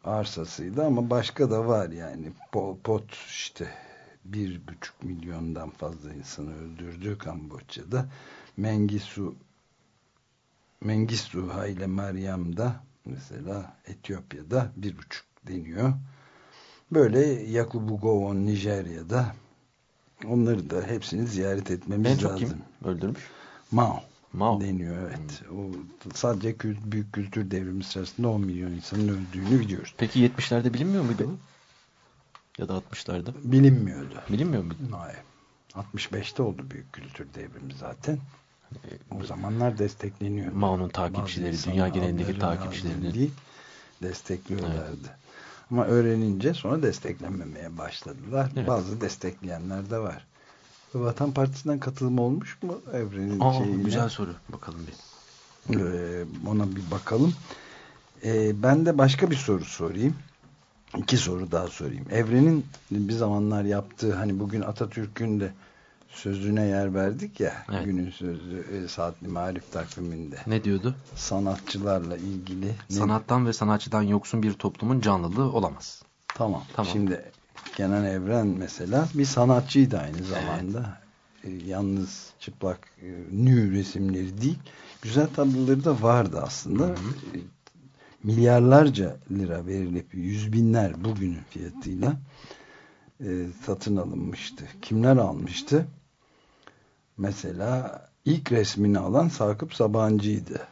arsasıydı ama başka da var yani. Pol Pot işte bir buçuk milyondan fazla insanı öldürdü Kamboçya'da. Mengistu Mengistu Haile Mariam'da mesela Etiyopya'da bir buçuk deniyor. Böyle Yakubu Gowon Nijerya'da, onları da hepsini ziyaret etmemiz lazım. En çok kim öldürmüş? Mao. Mao deniyor evet. Hmm. O sadece kült, büyük kültür devrimi sırasında on milyon insanın öldüğünü biliyoruz. Peki yetmişlerde bilinmiyor muydu? Ya da altmışlarda? Bilinmiyordu. Bilinmiyor muydu? Hayır. altmış beşte oldu büyük kültür devrimi zaten. O zamanlar destekleniyor. Mao'nun takipçileri, dünya genelindeki takipçileri değil, destekliyorlardı. Evet. Ama öğrenince sonra desteklenmemeye başladılar. Evet. Bazı destekleyenler de var. Vatan Partisi'nden katılım olmuş mu Evren'in Aa, şeyine? Güzel soru. Bakalım bir. Ee, ona bir bakalım. Ee, ben de başka bir soru sorayım. İki soru daha sorayım. Evren'in bir zamanlar yaptığı, hani bugün Atatürk'ün de sözüne yer verdik ya, evet. Günün sözü e, Saatli Marif takviminde. Ne diyordu? Sanatçılarla ilgili. Sanattan ne? ve sanatçıdan yoksun bir toplumun canlılığı olamaz. Tamam. Tamam. Şimdi Kenan Evren mesela bir sanatçıydı aynı zamanda. Evet. E, yalnız çıplak e, nü resimleri değil, güzel tabloları da vardı aslında. Hı hı. E, milyarlarca lira verilip yüz binler bugünün fiyatıyla e, satın alınmıştı. Kimler almıştı? Mesela ilk resmini alan Sakıp Sabancı'ydı.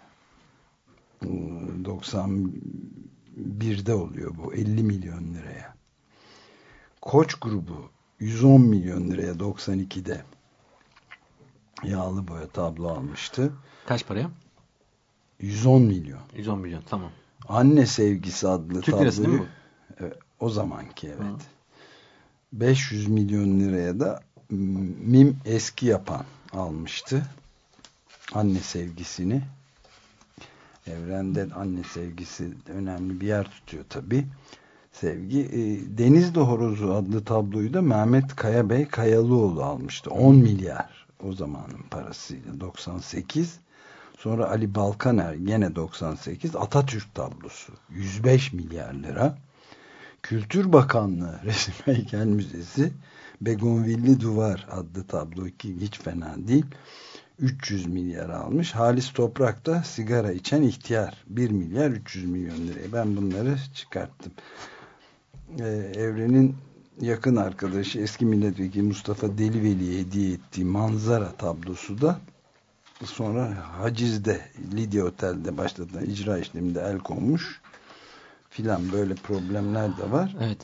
doksan birde oluyor bu. elli milyon liraya. Koç grubu yüz on milyon liraya doksan ikide yağlı boya tablo almıştı. Kaç paraya? yüz on milyon. yüz on milyon, tamam. Anne Sevgisi adlı Türk tabloyu. lirası değil mi bu? Evet, o zamanki evet. Hı. beş yüz milyon liraya da Mim Eski Yapan almıştı. Anne sevgisini. Evrende anne sevgisi önemli bir yer tutuyor tabii. Sevgi. E, Denizli Horozu adlı tabloyu da Mehmet Kaya Bey Kayalıoğlu almıştı. on milyar o zamanın parasıyla. doksan sekiz. Sonra Ali Balkaner gene doksan sekiz. Atatürk tablosu yüz beş milyar lira. Kültür Bakanlığı Resim Heykel Müzesi Begonvilli Duvar adlı tablo ki hiç fena değil. üç yüz milyar almış. Halis Toprak da Sigara içen ihtiyar bir milyar üç yüz milyon liraya. Ben bunları çıkarttım. Ee, Evren'in yakın arkadaşı eski milletvekili Mustafa Deliveli'ye hediye ettiği manzara tablosu da sonra hacizde Lidya Otel'de başlatılan icra işleminde el konmuş filan, böyle problemler de var. Evet.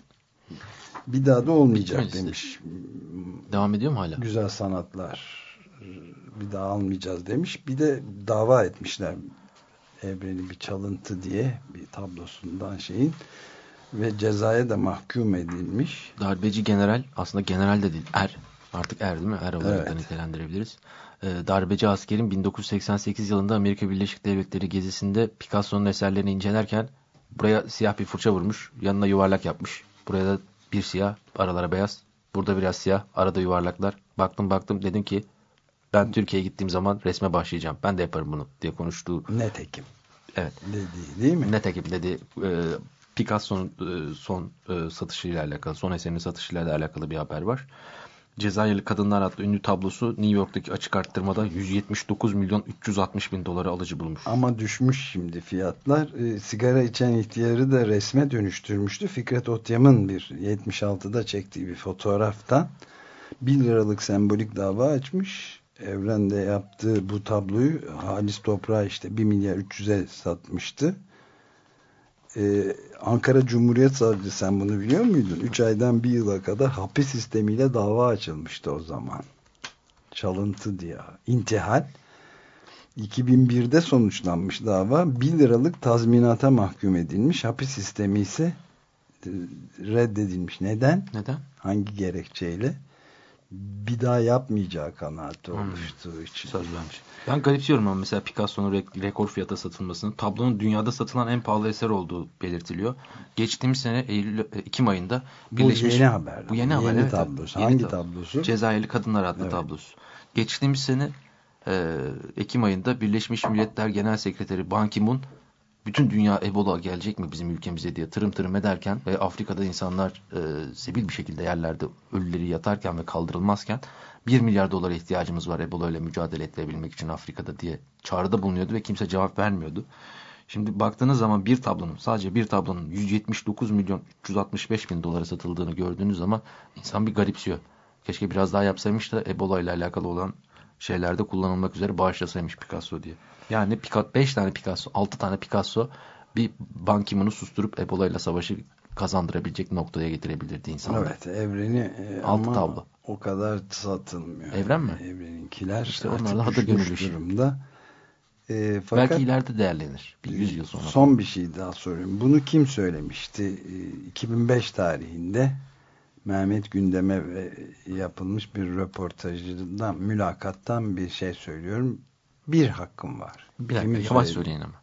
Bir daha da olmayacak Bitmez demiş. Devam ediyor mu hala? Güzel sanatlar bir daha almayacağız demiş. Bir de dava etmişler Evren'i bir çalıntı diye bir tablosundan şeyin ve cezaya da mahkum edilmiş. Darbeci general, aslında general de değil, er. Artık er değil mi? Er olarak da evet. nitelendirebiliriz. Ee, darbeci askerin bin dokuz yüz seksen sekiz yılında Amerika Birleşik Devletleri gezisinde Picasso'nun eserlerini incelerken buraya siyah bir fırça vurmuş. Yanına yuvarlak yapmış. Buraya da bir siyah, aralara beyaz. Burada biraz siyah, arada yuvarlaklar. Baktım baktım dedim ki ben Türkiye'ye gittiğim zaman resme başlayacağım. Ben de yaparım bunu diye konuştuğu. Netekim. Evet. Dedi, değil mi? Netekim dedi. Ee, Picasso'nun e, son e, satışıyla alakalı, son eserinin satışıyla alakalı bir haber var. Cezayirli Kadınlar adlı ünlü tablosu New York'taki açık arttırmada yüz yetmiş dokuz milyon üç yüz altmış bin dolara alıcı bulmuş. Ama düşmüş şimdi fiyatlar. E, sigara içen ihtiyarı da resme dönüştürmüştü. Fikret Otyam'ın bir yetmiş altıda çektiği bir fotoğraftan bir liralık sembolik dava açmış. Evren'de yaptığı bu tabloyu Halis Toprak'a işte bir milyar üç yüze satmıştı. Ee, Ankara Cumhuriyet Savcısı, sen bunu biliyor muydun? üç aydan bir yıla kadar hapis sistemiyle dava açılmıştı o zaman. Çalıntı diye. İntihal. iki bin birde sonuçlanmış dava. bir liralık tazminata mahkum edilmiş. Hapis sistemi ise reddedilmiş. Neden? Neden? Hangi gerekçeyle? Bir daha yapmayacağı kanaati hmm. oluştuğu için. Söz vermiş. Ben garipsiyorum ama mesela Picasso'nun re- rekor fiyata satılmasını, tablonun dünyada satılan en pahalı eser olduğu belirtiliyor. Geçtiğimiz sene Eylül Ekim ayında birleşmiş. Bu yeni haber. Bu yeni, yeni haber. Evet, tablosu. Yeni Hangi tab- tablosu? Cezayirli Kadınlar adlı evet. tablosu. Geçtiğimiz sene e, Ekim ayında Birleşmiş Milletler Genel Sekreteri Ban Ki-moon bütün dünya Ebola gelecek mi bizim ülkemize diye tırım tırım ederken ve Afrika'da insanlar e, sebil bir şekilde yerlerde ölüleri yatarken ve kaldırılmazken bir milyar dolara ihtiyacımız var Ebola ile mücadele edebilmek için Afrika'da diye çağrıda bulunuyordu ve kimse cevap vermiyordu. Şimdi baktığınız zaman bir tablonun, sadece bir tablonun yüz yetmiş dokuz milyon üç yüz altmış beş bin dolara satıldığını gördüğünüz zaman insan bir garipsiyor. Keşke biraz daha yapsaymış da Ebola ile alakalı olan şeylerde kullanılmak üzere bağışlasaymış Picasso diye. Yani beş tane Picasso, altı tane Picasso bir Ban Ki-moon'u susturup Ebola ile savaşı kazandırabilecek noktaya getirebilirdi insanlar. Evet, evreni e, altı ama tablo. O kadar satılmıyor. Evren mi? Evreninkiler İşte artık onlar daha da gönül düşmüş işi. durumda. E, fakat belki ileride değerlenir. Bir yüz yıl sonra. Son bir şey daha soruyorum. Bunu kim söylemişti? E, iki bin beş tarihinde Mehmet Gündem'e yapılmış bir röportajından, mülakattan bir şey söylüyorum. Bir hakkım var. Bir dakika, yavaş söyleyin ama.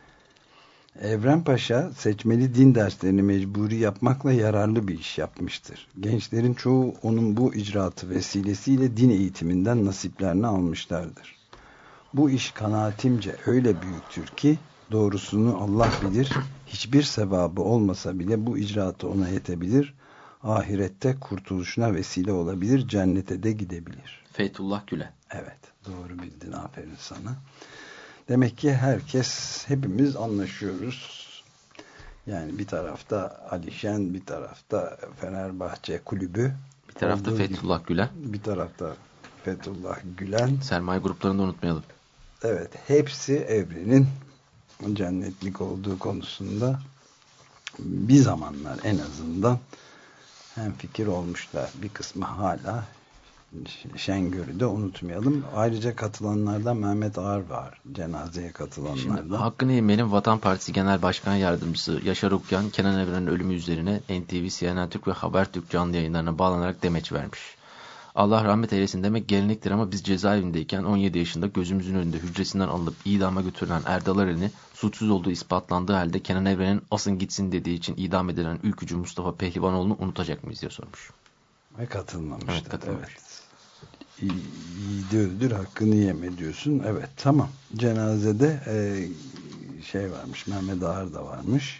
Evren Paşa seçmeli din derslerini mecburi yapmakla yararlı bir iş yapmıştır. Gençlerin çoğu onun bu icraatı vesilesiyle din eğitiminden nasiplerini almışlardır. Bu iş kanaatimce öyle büyüktür ki doğrusunu Allah bilir, hiçbir sevabı olmasa bile bu icraatı ona yetebilir, ahirette kurtuluşuna vesile olabilir, cennete de gidebilir. Fethullah Gülen. Evet, doğru bildin, aferin sana. Demek ki herkes, hepimiz anlaşıyoruz. Yani bir tarafta Alişen, bir tarafta Fenerbahçe kulübü. Bir tarafta Fethullah gibi. Gülen. Bir tarafta Fethullah Gülen. Sermaye gruplarını da unutmayalım. Evet, hepsi evrenin cennetlik olduğu konusunda bir zamanlar en azından hemfikir olmuşlar. Bir kısmı hala. Şengör'ü de unutmayalım. Ayrıca katılanlardan Mehmet Ağar var. Cenazeye katılanlardan. Şimdi, hakkını yemeyelim, Vatan Partisi Genel Başkan Yardımcısı Yaşar Okyan, Kenan Evren'in ölümü üzerine N T V, C N N Türk ve Habertürk canlı yayınlarına bağlanarak demeç vermiş. Allah rahmet eylesin demek gelenektir ama biz cezaevindeyken on yedi yaşında gözümüzün önünde hücresinden alınıp idama götürülen Erdal Eren'i suçsuz olduğu ispatlandığı halde Kenan Evren'in asın gitsin dediği için idam edilen ülkücü Mustafa Pehlivanoğlu'nu unutacak mıyız diye sormuş. Ve katılmamışlar. Evet, katılmamış. Evet. İyi öldür, hakkını yeme diyorsun. Evet, tamam. Cenazede e, şey varmış, Mehmet Ağar da varmış.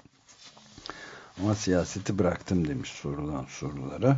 Ama siyaseti bıraktım demiş sorulan sorulara.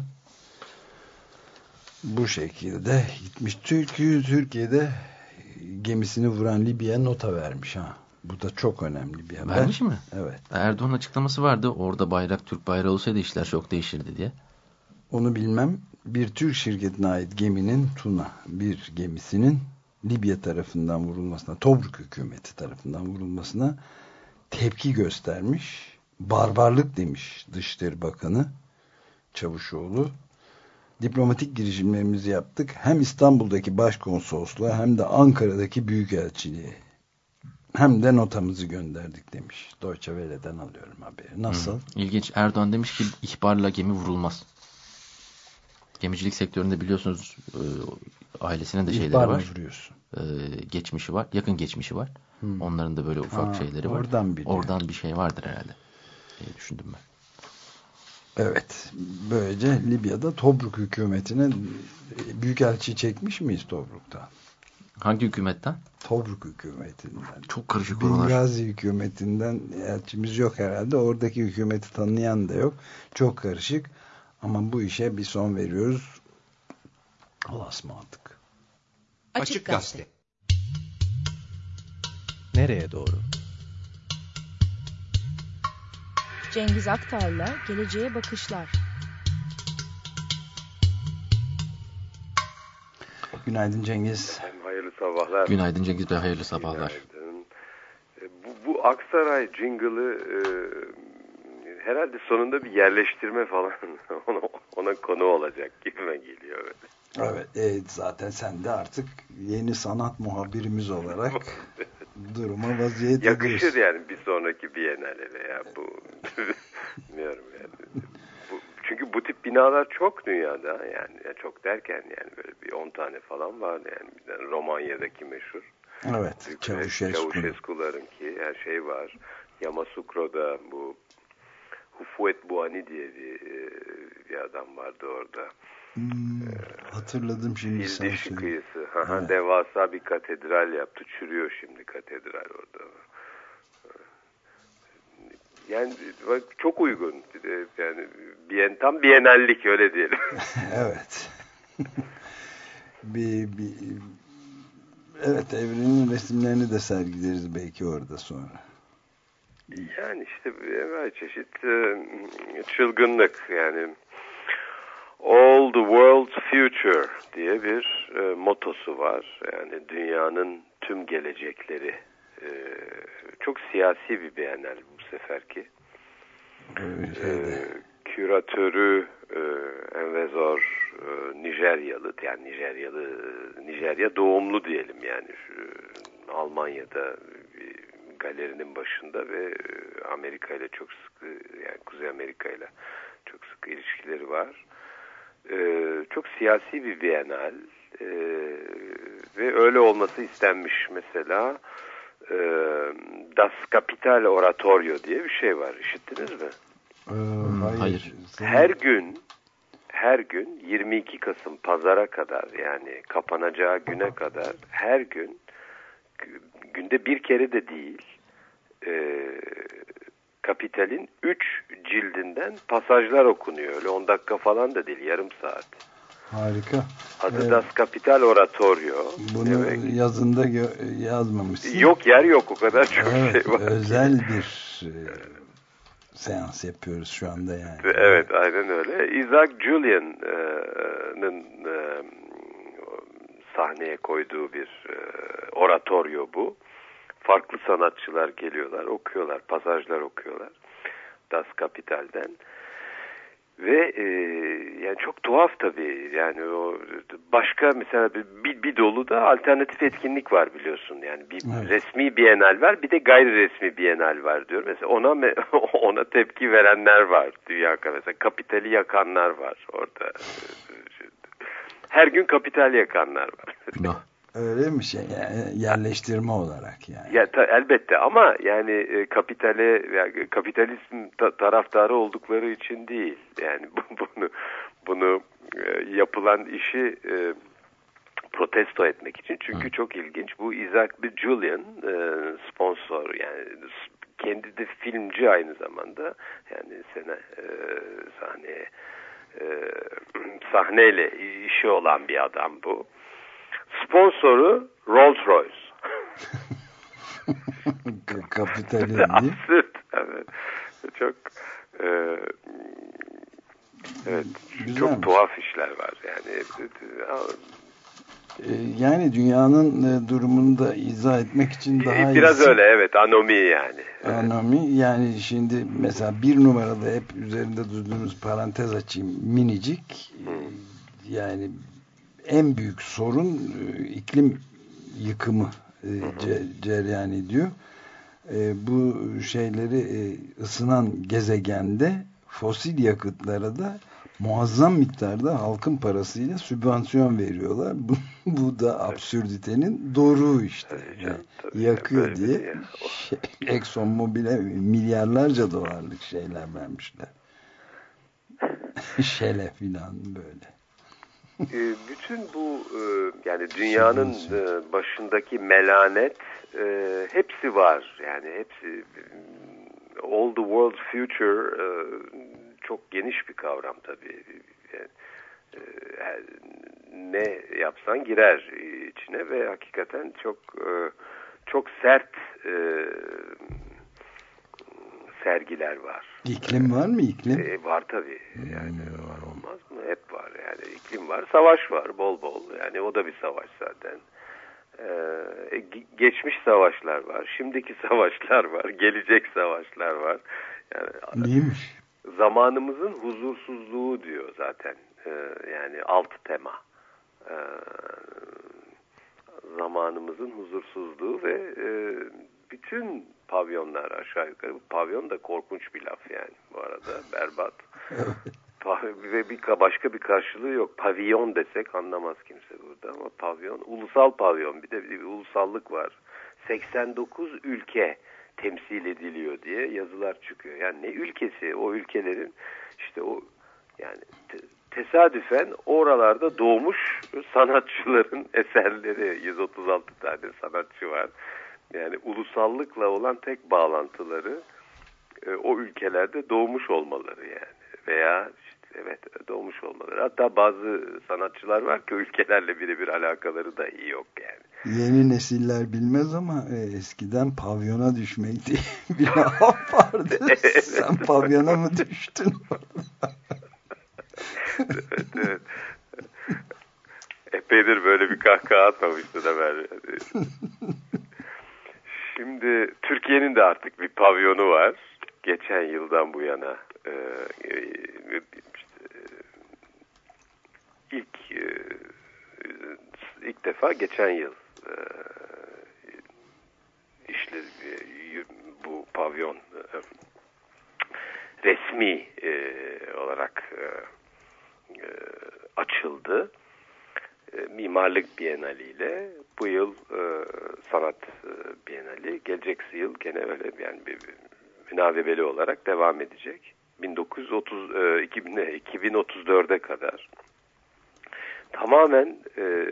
Bu şekilde gitmiş. Türkiye, Türkiye'de gemisini vuran Libya'ya nota vermiş ha. Bu da çok önemli bir haber. Vermiş mi? Evet. Erdoğan'ın açıklaması vardı. Orada bayrak Türk bayrağı olsaydı işler çok değişirdi diye. Onu bilmem. Bir Türk şirketine ait geminin, Tuna bir gemisinin Libya tarafından vurulmasına, Tobruk hükümeti tarafından vurulmasına tepki göstermiş. Barbarlık demiş Dışişleri Bakanı Çavuşoğlu. Diplomatik girişimlerimizi yaptık. Hem İstanbul'daki başkonsolosluğa hem de Ankara'daki büyükelçiliğe hem de notamızı gönderdik demiş. Deutsche Welle'den alıyorum haberi. Nasıl? Hı, İlginç. Erdoğan demiş ki ihbarla gemi vurulmaz. Gemicilik sektöründe biliyorsunuz e, ailesinin de şeyleri İhbarla var. vuruyorsun. E, geçmişi var. Yakın geçmişi var. Hmm. Onların da böyle ufak ha, şeyleri var. Oradan, oradan bir şey vardır herhalde diye düşündüm ben. Evet. Böylece Libya'da Tobruk hükümetine büyükelçi çekmiş miyiz Tobruk'tan? Hangi hükümetten? Tobruk hükümetinden. Çok karışık oralar. Benghazi hükümetinden elçimiz yok herhalde. Oradaki hükümeti tanıyan da yok. Çok karışık. Ama bu işe bir son veriyoruz. Allah'a ısmarladık. Açık Gazete. Nereye doğru? Cengiz Aktar'la Geleceğe Bakışlar. Günaydın Cengiz. Hayırlı sabahlar. Günaydın Cengiz Bey, hayırlı sabahlar. Günaydın. Bu, bu Aksaray jingle'ı e, herhalde sonunda bir yerleştirme falan ona, ona konu olacak gibime geliyor öyle. Evet, evet, zaten sen de artık yeni sanat muhabirimiz olarak duruma vaziyet yakışır ediyorsun. Yani bir sonraki Biennale veya bu bilmiyorum yani. Bu, çünkü bu tip binalar çok dünyada yani çok derken yani böyle bir on tane falan var yani, yani Romanya'daki meşhur. Evet, Çavuşescu'ların ki her şey var. Yamoussoukro'da bu Houphouët Boigny diye bir, bir adam vardı orada. Hmm, ee, hatırladım şimdi. İldişi kıyısı. Evet. Devasa bir katedral yaptı. Çürüyor şimdi katedral orada. Yani bak, çok uygun. Yani bien, tam bienallik öyle diyelim. Evet. bir, bir, evet, evrenin resimlerini de sergileriz belki orada sonra. Yani işte bir çeşit e, çılgınlık, yani All the World's Future diye bir e, motosu var. Yani dünyanın tüm gelecekleri. E, çok siyasi bir bienal bu seferki. E, küratörü e, Envezor e, Nijeryalı, yani Nijeryalı, Nijerya doğumlu diyelim, yani şu, Almanya'da bir galerinin başında ve Amerika ile çok sıkı, yani Kuzey Amerika ile çok sıkı ilişkileri var. Ee, çok siyasi bir bienal ee, ve öyle olması istenmiş. Mesela e, Das Kapital Oratorio diye bir şey var. İşittiniz mi? Ee, hayır. hayır. Her gün her gün yirmi iki Kasım pazara kadar, yani kapanacağı güne kadar her gün, günde bir kere de değil, e, Kapital'in üç cildinden pasajlar okunuyor. Öyle on dakika falan da değil, yarım saat. Harika. Adı evet. Das Kapital Oratorio. Bunu evet. yazında yazmamışsın. Yok, yer yok, o kadar çok evet, şey var. Özel bir e, seans yapıyoruz şu anda yani. Evet, aynen öyle. Isaac Julian'ın e, sahneye koyduğu bir e, oratoryo bu. Farklı sanatçılar geliyorlar, okuyorlar, pasajlar okuyorlar Das Kapital'den. Ve e, yani çok tuhaf tabii. Yani o başka mesela bir, bir dolu da alternatif etkinlik var, biliyorsun. Yani bir evet. resmi bienal var, bir de gayri resmi bienal var diyor. Mesela ona ona tepki verenler var dünya kadar. Mesela Kapital'i yakanlar var orada. Her gün Kapital yakanlar var. No. Öyle mi şey, yani yerleştirme olarak yani. Ya ta, elbette, ama yani e, kapitale, yani kapitalizm ta, taraftarı oldukları için değil. Yani bu, bunu bunu e, yapılan işi e, protesto etmek için. Çünkü çok ilginç. Bu Isaac Julian e, sponsor, yani kendi de filmci aynı zamanda. Yani sene e, sahneye e, sahneyle işi olan bir adam bu. Sponsoru Rolls Royce. Kapitalizm. Absürt. Evet. Çok e, evet. Güzelmiş. Çok tuhaf işler var yani. Yani dünyanın durumunu da izah etmek için daha biraz iyisi. öyle, evet, anomi yani. Anomi yani, şimdi mesela bir numaralı hep üzerinde durduğumuz parantez açayım, minicik. Hmm. Yani en büyük sorun iklim yıkımı ce- cereyan ediyor. E, bu şeyleri e, ısınan gezegende fosil yakıtlara da muazzam miktarda halkın parasıyla sübvansiyon veriyorlar. Bu, bu da absürditenin doğru işte. Yani yakıyor diye şey, Exxon Mobil'e milyarlarca dolarlık şeyler vermişler. Şele filan böyle. Bütün bu yani dünyanın başındaki melanet hepsi var. Yani hepsi, all the world's future çok geniş bir kavram tabii. Yani, ne yapsan girer içine ve hakikaten çok çok sert sergiler var. İklim var mı, iklim? E, var tabii. Yani hmm. var, olmaz mı? Hep var. Yani iklim var, savaş var bol bol. Yani o da bir savaş zaten. Ee, geçmiş savaşlar var, şimdiki savaşlar var, gelecek savaşlar var. Yani, neymiş? Zamanımızın huzursuzluğu diyor zaten. Ee, yani alt tema. Ee, zamanımızın huzursuzluğu ve e, bütün pavyonlar aşağı yukarı. Pavyon da korkunç bir laf yani bu arada, berbat. Ve bir başka bir karşılığı yok. Pavyon desek anlamaz kimse burada, ama pavyon, ulusal pavyon, bir de bir, bir ulusallık var. seksen dokuz ülke temsil ediliyor diye yazılar çıkıyor. Yani ne ülkesi? O ülkelerin işte o yani te, tesadüfen oralarda doğmuş sanatçıların eserleri. yüz otuz altı tane sanatçı var. Yani ulusallıkla olan tek bağlantıları e, o ülkelerde doğmuş olmaları yani veya işte, evet doğmuş olmaları. Hatta bazı sanatçılar var ki ülkelerle birebir alakaları da iyi yok yani. Yeni nesiller bilmez ama e, eskiden pavyona düşmek diye bir laf vardı. Evet. Sen pavyona mı düştün? Evet, evet. Epeydir böyle bir kahkaha atmamıştı da ben. Şimdi Türkiye'nin de artık bir pavyonu var. Geçen yıldan bu yana e, işte, ilk e, ilk defa geçen yıl e, işte bu pavyon e, resmi e, olarak e, e, açıldı. Mimarlık Bienali ile bu yıl e, Sanat e, Bienali, gelecekse yıl gene öyle yani bir, bir münavebeli olarak devam edecek. bin dokuz yüz otuz e, iki bin, iki bin otuz dörde kadar tamamen e,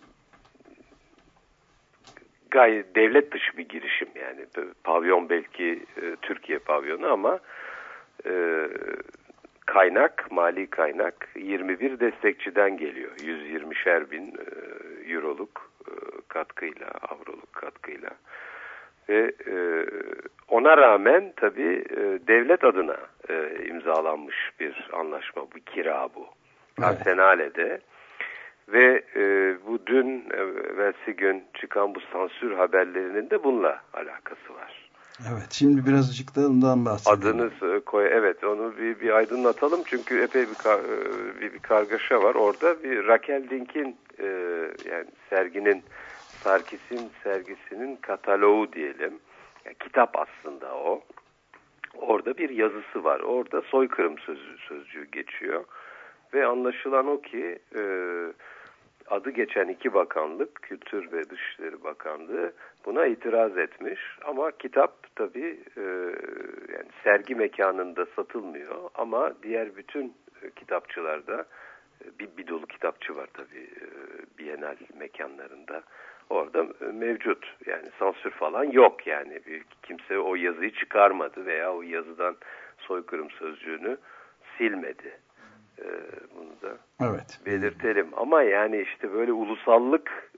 gayet devlet dışı bir girişim yani pavyon belki e, Türkiye pavyonu ama e, kaynak, mali kaynak yirmi bir destekçiden geliyor. yüz yirmişer bin e, euroluk e, katkıyla, avroluk katkıyla. Ve e, ona rağmen tabii e, devlet adına e, imzalanmış bir anlaşma, bu kira bu. Evet. Arsenale'de. Ve e, bu dün evvelsi gün çıkan bu sansür haberlerinin de bununla alakası var. Evet, şimdi birazcık da ondan bahsedelim. Adını koy, evet onu bir, bir aydınlatalım çünkü epey bir, kar, bir, bir kargaşa var. Orada bir Raquel Dink'in e, yani serginin, Sarkis'in sergisinin kataloğu diyelim. Yani kitap aslında o. Orada bir yazısı var. Orada soykırım sözü, sözcüğü geçiyor. Ve anlaşılan o ki e, adı geçen iki bakanlık, Kültür ve Dışişleri Bakanlığı buna itiraz etmiş. Ama kitap tabii e, yani sergi mekanında satılmıyor. Ama diğer bütün e, kitapçılarda e, bir, bir dolu kitapçı var tabii e, Bienal mekanlarında. Orada e, mevcut. Yani sansür falan yok yani. Bir, kimse o yazıyı çıkarmadı veya o yazıdan soykırım sözcüğünü silmedi. Bunu da evet. belirtelim. Ama yani işte böyle ulusallık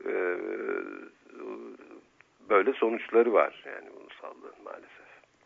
böyle sonuçları var. Yani ulusallığın maalesef.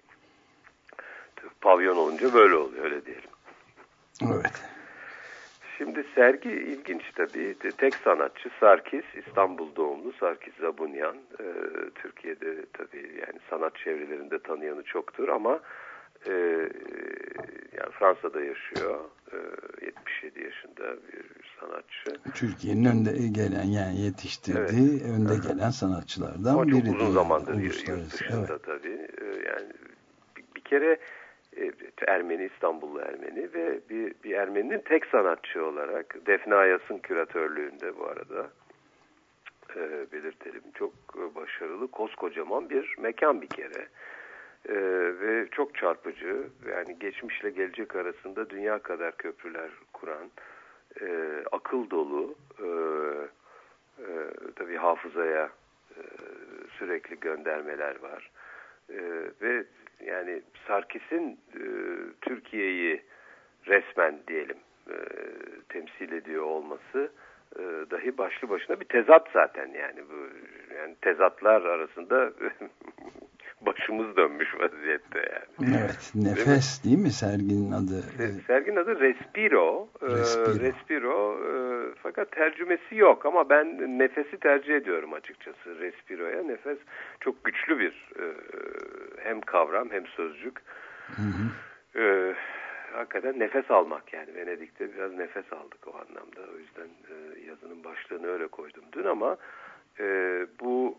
Pavyon olunca böyle oluyor. Öyle diyelim. Evet. Şimdi sergi ilginç tabii. Tek sanatçı Sarkis, İstanbul doğumlu Sarkis Zabunyan. Türkiye'de tabii yani sanat çevrelerinde tanıyanı çoktur ama Ee, yani Fransa'da yaşıyor. Ee, yetmiş yedi yaşında bir sanatçı. Türkiye'nin önde gelen yani yetiştirdiği evet. önde Aha. gelen sanatçılardan ama biri. Ama çok uzun zamandır yurt dışında evet. tabii. Ee, yani bir, bir kere e, Ermeni, İstanbullu Ermeni ve bir, bir Ermeninin tek sanatçı olarak Defne Ayas'ın küratörlüğünde bu arada e, belirtelim. Çok başarılı, koskocaman bir mekan bir kere. Ee, ve çok çarpıcı yani geçmişle gelecek arasında dünya kadar köprüler kuran e, akıl dolu e, e, tabii hafızaya e, sürekli göndermeler var e, ve yani Sarkis'in e, Türkiye'yi resmen diyelim e, temsil ediyor olması e, dahi başlı başına bir tezat zaten yani bu yani tezatlar arasında başımız dönmüş vaziyette yani. Evet, nefes değil mi, değil mi serginin adı? Serginin adı Respiro. Respiro. Respiro. Fakat tercümesi yok ama ben nefesi tercih ediyorum açıkçası Respiro'ya. Nefes çok güçlü bir hem kavram hem sözcük. Hı hı. Hakikaten nefes almak yani Venedik'te biraz nefes aldık o anlamda. O yüzden yazının başlığını öyle koydum dün ama bu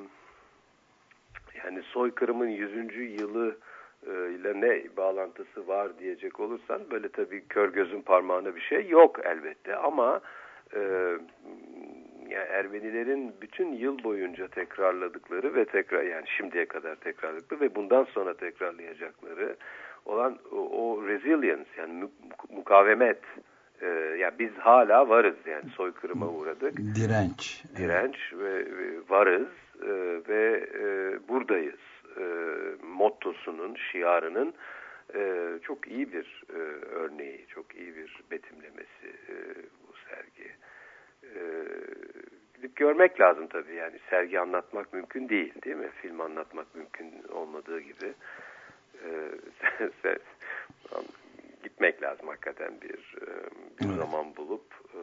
yani soykırımın yüzüncü yılı ile ne bağlantısı var diyecek olursan böyle tabii kör gözün parmağına bir şey yok elbette ama e, yani Ermenilerin bütün yıl boyunca tekrarladıkları ve tekrar yani şimdiye kadar tekrarladıkları ve bundan sonra tekrarlayacakları olan o, o resilience yani mukavemet e, yani biz hala varız yani soykırıma uğradık. Direnç. Direnç evet. ve, ve varız. Ee, ve e, buradayız e, mottosunun, şiarının e, çok iyi bir e, örneği, çok iyi bir betimlemesi e, bu sergi. E, gidip görmek lazım tabii, yani sergi anlatmak mümkün değil, değil mi? Film anlatmak mümkün olmadığı gibi. E, gitmek lazım hakikaten bir bir evet. zaman bulup. E,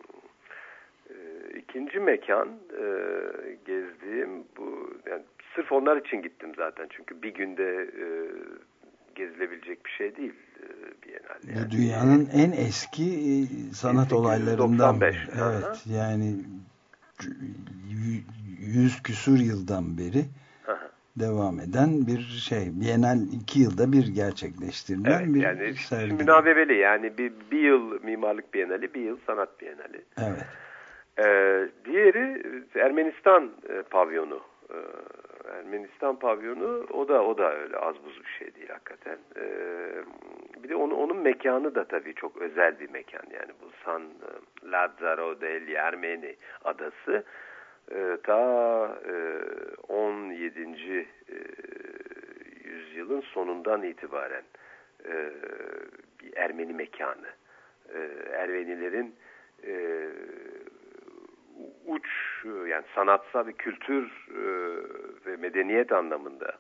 İkinci mekan e, gezdiğim bu, yani sırf onlar için gittim zaten, çünkü bir günde e, gezilebilecek bir şey değil e, Biennale. Yani. Bu dünyanın en eski sanat olaylarından biri. Evet, aha. Yani yüz küsur yıldan beri aha. devam eden bir şey. Biennale iki yılda bir gerçekleştirilen evet, bir yani sergi. Münavebeli, yani bir, bir yıl mimarlık Biennale, bir yıl sanat Biennale. Evet. Ee, diğeri Ermenistan e, pavyonu. Ee, Ermenistan pavyonu, o da o da öyle az buz bir şey değil hakikaten. Ee, bir de onu, onun mekanı da tabii çok özel bir mekan. Yani bu San Lazzaro degli Armeni adası e, ta e, on yedinci E, yüzyılın sonundan itibaren e, bir Ermeni mekanı. E, Ermenilerin e, uç, yani sanatsal ve kültür e, ve medeniyet anlamında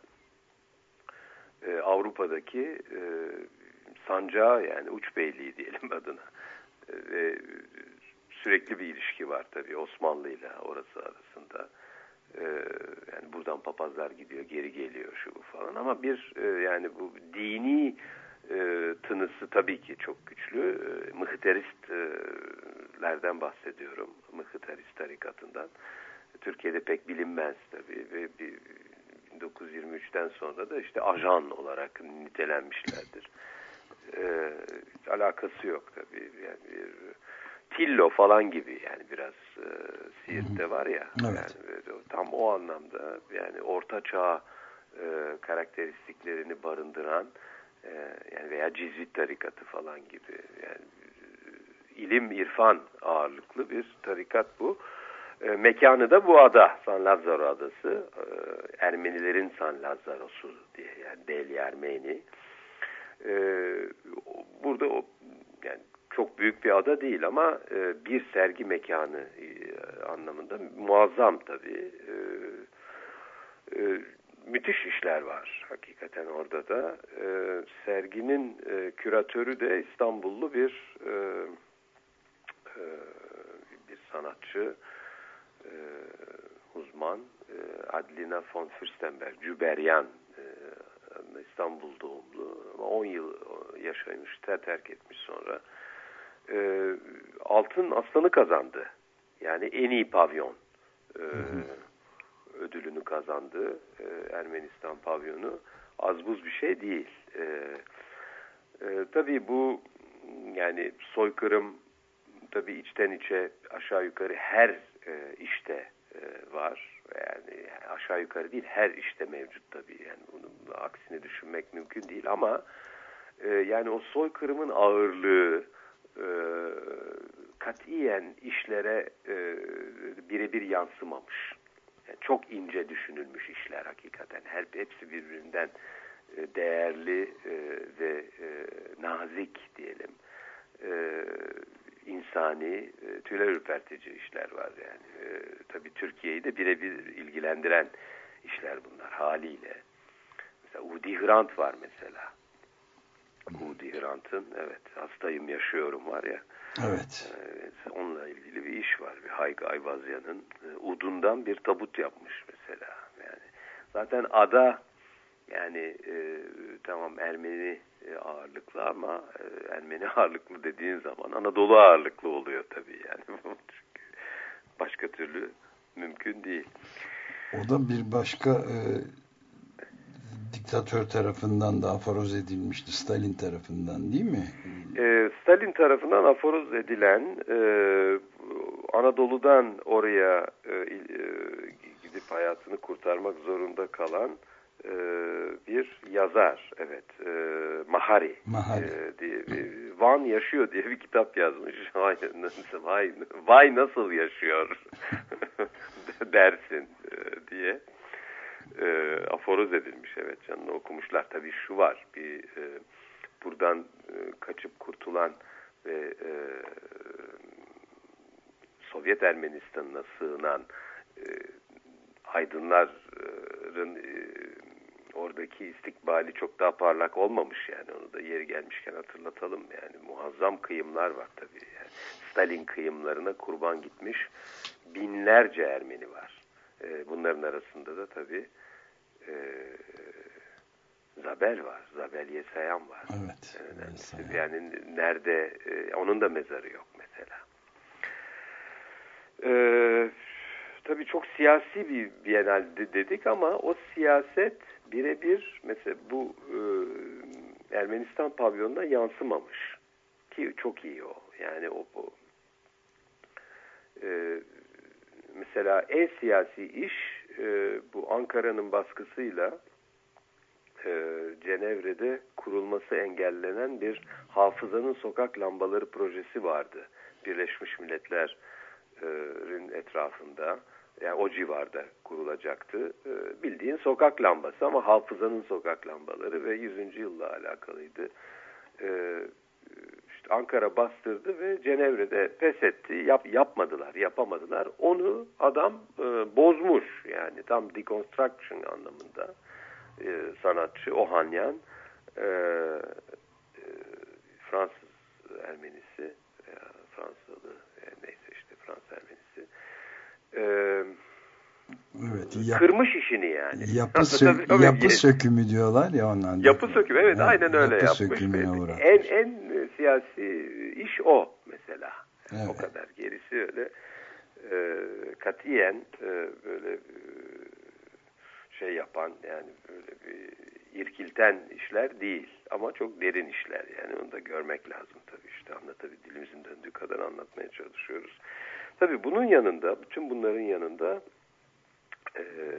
e, Avrupa'daki e, sancağı, yani uç beyliği diyelim adına. E, ve sürekli bir ilişki var tabii Osmanlı ile orası arasında. E, yani buradan papazlar gidiyor, geri geliyor şu bu falan, ama bir e, yani bu dini e, tınısı tabii ki çok güçlü. E, Mıhteristlerden bahsediyorum. Mıhterist tarikatından. Türkiye'de pek bilinmez tabii ve bin dokuz yüz yirmi üçten sonra da işte ajan olarak nitelenmişlerdir. E, alakası yok tabii. Yani bir Tillo falan gibi, yani biraz e, Siirt'te var ya. Evet. Yani tam o anlamda, yani Orta Çağ e, karakteristiklerini barındıran e, yani veya Cizvit tarikatı falan gibi, yani ilim, irfan ağırlıklı bir tarikat bu. E, mekanı da bu ada, San Lazzaro adası. E, Ermenilerin San Lazzaro'su diye, yani Degli Armeni. E, burada o, yani çok büyük bir ada değil ama e, bir sergi mekanı e, anlamında muazzam tabii. E, e, müthiş işler var hakikaten orada da. E, serginin e, küratörü de İstanbullu bir e, e, bir sanatçı, e, uzman, e, Adlina von Fürstenberg, Cüberyan, e, İstanbul doğumlu ama on yıl yaşamış, terk etmiş sonra. E, Altın Aslan'ı kazandı. Yani en iyi pavyon e, ödülünü kazandı. E, Ermenistan pavyonu az buz bir şey değil. E, e, tabii bu, yani soykırım tabii içten içe aşağı yukarı her e, işte e, var. Yani aşağı yukarı değil, her işte mevcut tabii. Yani bunun aksini düşünmek mümkün değil ama e, yani o soykırımın ağırlığı e, katiyen işlere e, birebir yansımamış. Yani çok ince düşünülmüş işler hakikaten. Her hepsi birbirinden e, değerli e, ve e, nazik diyelim. E, insani, e, tüyler ürpertici işler var yani. E, tabii Türkiye'yi de birebir ilgilendiren işler bunlar haliyle. Mesela Udi Hrant var mesela. Udi Hrant'ın, evet, hastayım yaşıyorum var ya. Evet. E, onunla ilgili bir iş var. Bir Hayk Ayvazyan'ın e, udundan bir tabut yapmış mesela. Yani zaten ada, yani e, tamam Ermeni e, ağırlıklı ama e, Ermeni ağırlıklı dediğin zaman Anadolu ağırlıklı oluyor tabii yani. Çünkü başka türlü mümkün değil. O da bir başka e, diktatör tarafından da aforoz edilmişti. Stalin tarafından değil mi? E, Stalin tarafından aforoz edilen, e, Anadolu'dan oraya e, e, gidip hayatını kurtarmak zorunda kalan e, bir yazar. Evet. E, Mahari. Mahari. E, diye, e, Van Yaşıyor diye bir kitap yazmış. Vay, vay, vay nasıl yaşıyor dersin e, diye. e, aforoz edilmiş. Evet, canını okumuşlar. Tabii şu var, bir e, buradan e, kaçıp kurtulan ve e, Sovyet Ermenistan'ına sığınan e, aydınların e, oradaki istikbali çok daha parlak olmamış yani. Onu da yeri gelmişken hatırlatalım. Yani muazzam kıyımlar var tabii. Yani Stalin kıyımlarına kurban gitmiş binlerce Ermeni var. E, bunların arasında da tabii e, Zabel var. Zabel Yesayan var. Evet. Yani, yani nerede e, onun da mezarı yok mesela. Eee Tabii çok siyasi bir Bienal dedik ama o siyaset birebir mesela bu e, Ermenistan pavyonuna yansımamış. Ki çok iyi o. Yani o, o e, mesela en siyasi iş e, bu Ankara'nın baskısıyla e, Cenevre'de kurulması engellenen bir hafızanın sokak lambaları projesi vardı. Birleşmiş Milletler'in etrafında. Yani o civarda kurulacaktı. Ee, bildiğin sokak lambası ama hafızanın sokak lambaları ve yüzüncü yılla alakalıydı. Ee, işte Ankara bastırdı ve Cenevre'de pes etti. Yap, yapmadılar, yapamadılar. Onu adam e, bozmuş. Yani tam deconstruction anlamında e, sanatçı Ohanyan e, e, Fransız Ermenisi veya Fransalı e, neyse işte Fransız Ermenisi. Ee, evet, yap, kırmış işini yani. Yapı, sö- yapı sökümü diyorlar ya ondan. Yapı sökümü evet, evet aynen öyle yapı yapmış. En en siyasi iş o mesela. Evet. O kadar. Gerisi öyle e, katiyen e, böyle e, şey yapan yani böyle bir irkilten işler değil. Ama çok derin işler yani onu da görmek lazım tabii işte anlatabil dilimizin döndüğü kadar anlatmaya çalışıyoruz. Tabii bunun yanında, bütün bunların yanında e,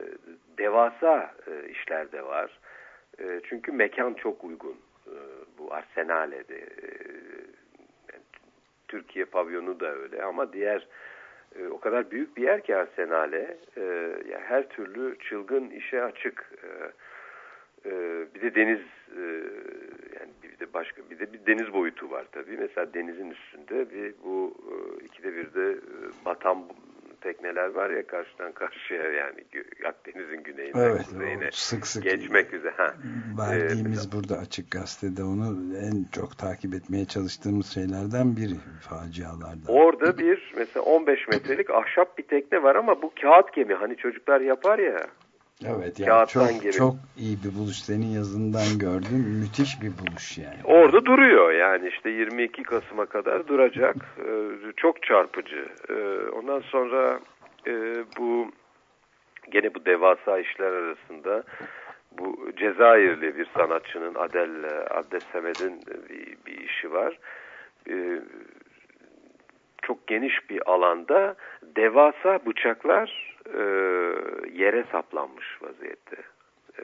devasa e, işler de var. E, çünkü mekan çok uygun. E, bu Arsenale'de. E, yani, Türkiye pavyonu da öyle ama diğer e, o kadar büyük bir yer ki Arsenale. E, yani her türlü çılgın işe açık. E, e, bir de deniz e, yani bir de başka bir de bir deniz boyutu var tabii. Mesela denizin üstünde bir bu e, ikide bir de e, batan tekneler var ya karşıdan karşıya yani Akdeniz'in güneyinden evet, kuzeyine sık sık geçmek üzere. Ha. Verdiğimiz ee, burada Açık Gazete'de onu en çok takip etmeye çalıştığımız şeylerden biri facialardan. Orada bir mesela on beş metrelik ahşap bir tekne var ama bu kağıt gemi hani çocuklar yapar ya. Evet yani çok, gemi. Çok iyi bir buluş. Senin yazından gördüm. Müthiş bir buluş yani. Orada duruyor yani işte yirmi iki Kasım'a kadar duracak. Ee, çok çarpıcı. Ee, ondan sonra e, bu gene bu devasa işler arasında bu Cezayirli bir sanatçının Adel Abdesemed'in bir, bir işi var. Ee, çok geniş bir alanda devasa bıçaklar e, yere saplanmış vaziyette. E,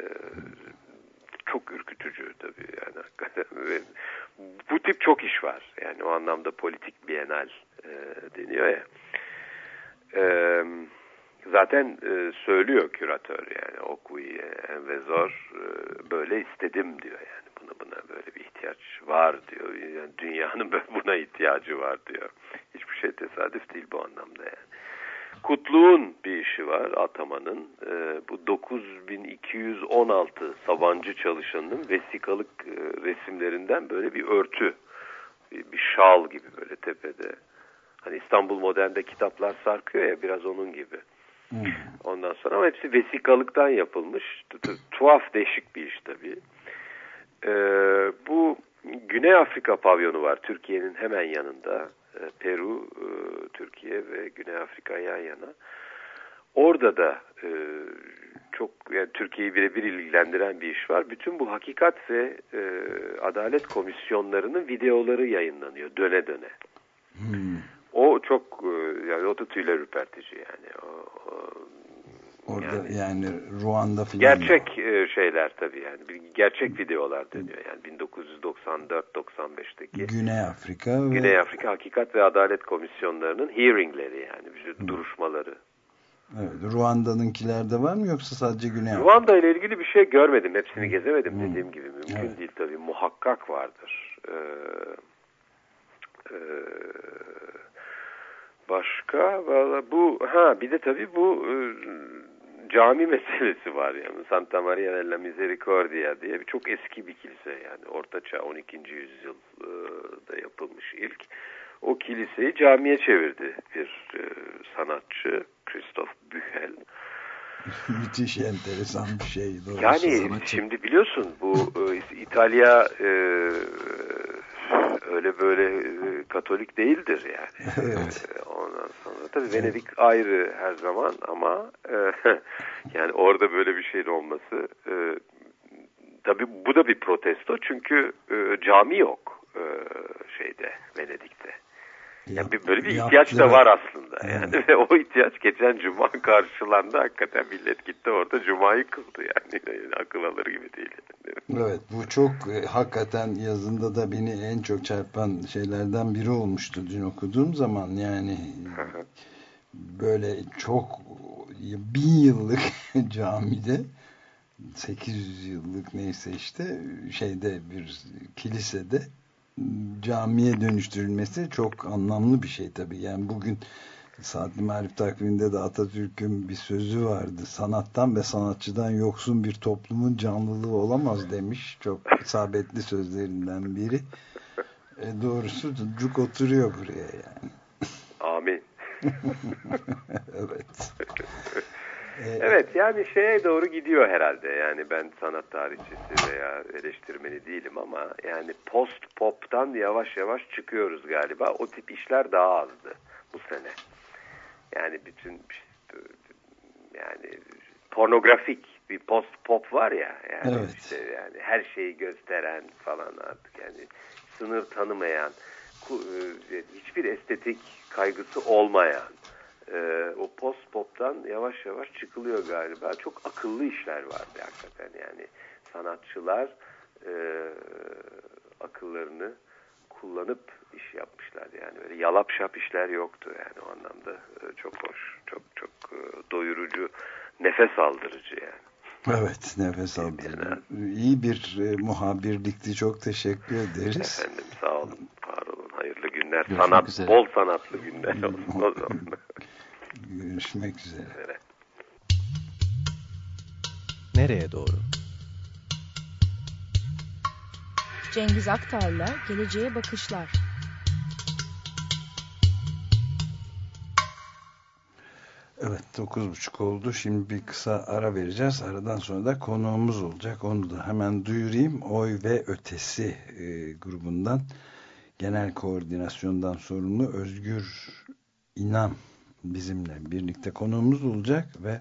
çok ürkütücü tabii yani hakikaten. Ve bu tip çok iş var. Yani o anlamda politik bienal e, deniyor ya. E, zaten e, söylüyor küratör yani Okuyi Envezor e, böyle istedim diyor yani. Buna buna böyle bir ihtiyaç var diyor. Yani dünyanın buna ihtiyacı var diyor. Hiçbir şey tesadüf değil bu anlamda yani. Kutluğun bir işi var Ataman'ın. E, bu dokuz bin iki yüz on altı Sabancı çalışanının vesikalık e, resimlerinden böyle bir örtü. Bir, bir şal gibi böyle tepede. Hani İstanbul Modern'de kitaplar sarkıyor ya biraz onun gibi. Hmm. Ondan sonra ama hepsi vesikalıktan yapılmış. Tuhaf değişik bir iş tabii. E, bu Güney Afrika pavyonu var Türkiye'nin hemen yanında. Peru, Türkiye ve Güney Afrika yan yana. Orada da e, çok yani Türkiye'yi birebir ilgilendiren bir iş var. Bütün bu hakikat ve e, adalet komisyonlarının videoları yayınlanıyor döne döne. Hmm. O çok yani o da tüyler ürpertici yani. O, o, Orada yani, yani Ruanda falan. Gerçek e, şeyler tabii yani. Gerçek videolar dönüyor yani bin dokuz yüz doksan dört doksan beşteki. Güney Afrika ve... Güney Afrika Hakikat ve Adalet Komisyonlarının hearingleri yani. Hmm. Duruşmaları. Evet, Ruanda'nınkilerde var mı yoksa sadece Güney Afrika? Ruanda ile ilgili bir şey görmedim. Hepsini gezemedim hmm. dediğim gibi. Mümkün evet. değil tabii. Muhakkak vardır. Ee, e, başka valla bu ha bir de tabii bu e, cami meselesi var yani. Santa Maria della Misericordia diye bir çok eski bir kilise yani. Ortaçağ on ikinci yüzyılda yapılmış ilk. O kiliseyi camiye çevirdi bir e, sanatçı Christoph Büchel. Müthiş enteresan bir şey. Doğrusu. Yani sanatçı. Şimdi biliyorsun bu e, İtalya e, öyle böyle e, Katolik değildir yani. Evet. E, ondan sonra tabii Venedik evet. ayrı her zaman ama e, yani orada böyle bir şeyin olması e, tabii bu da bir protesto çünkü e, cami yok e, şeyde Venedik'te. Yani bir, böyle bir Yaptı, ihtiyaç da var aslında. Yani evet. ve o ihtiyaç geçen cuma karşılandı. Hakikaten millet gitti orada cumayı kıldı yani. yani akıl alır gibi değil. Yani. Evet, bu çok e, hakikaten yazında da beni en çok çarpan şeylerden biri olmuştu dün okuduğum zaman. Yani böyle çok bin yıllık camide sekiz yüz yıllık neyse işte şeyde bir kilisede camiye dönüştürülmesi çok anlamlı bir şey tabii. Yani bugün Saatli Marif takviminde de Atatürk'ün bir sözü vardı. Sanattan ve sanatçıdan yoksun bir toplumun canlılığı olamaz demiş. Çok isabetli sözlerinden biri. E doğrusu cuk oturuyor buraya yani. Amin. Evet. Evet yani şeye doğru gidiyor herhalde. Yani ben sanat tarihçisi veya eleştirmeni değilim ama yani post pop'tan yavaş yavaş çıkıyoruz galiba. O tip işler daha azdı bu sene. Yani bütün yani pornografik bir post pop var ya yani evet. işte yani her şeyi gösteren falan artık yani sınır tanımayan hiçbir estetik kaygısı olmayan Ee, o post pop'tan yavaş yavaş çıkılıyor galiba. Çok akıllı işler vardı hakikaten yani. Sanatçılar e, akıllarını kullanıp iş yapmışlar yani. Böyle yalap şap işler yoktu yani o anlamda e, çok hoş, çok çok e, doyurucu, nefes aldırıcı yani. Evet, nefes aldırıcı. İyi bir e, muhabirlikti. Çok teşekkür ederiz. Efendim sağ olun, var olun. Hayırlı günler. Görüşmek Sanat, üzere. bol sanatlı günler olsun o zaman. Görüşmek üzere. Evet. Nereye doğru? Cengiz Aktar'la Geleceğe Bakışlar. Evet, dokuz buçuk oldu. Şimdi bir kısa ara vereceğiz. Aradan sonra da konuğumuz olacak. Onu da hemen duyurayım. Oy ve Ötesi e, grubundan genel koordinasyondan sorumlu Özgür İnan bizimle birlikte konuğumuz olacak ve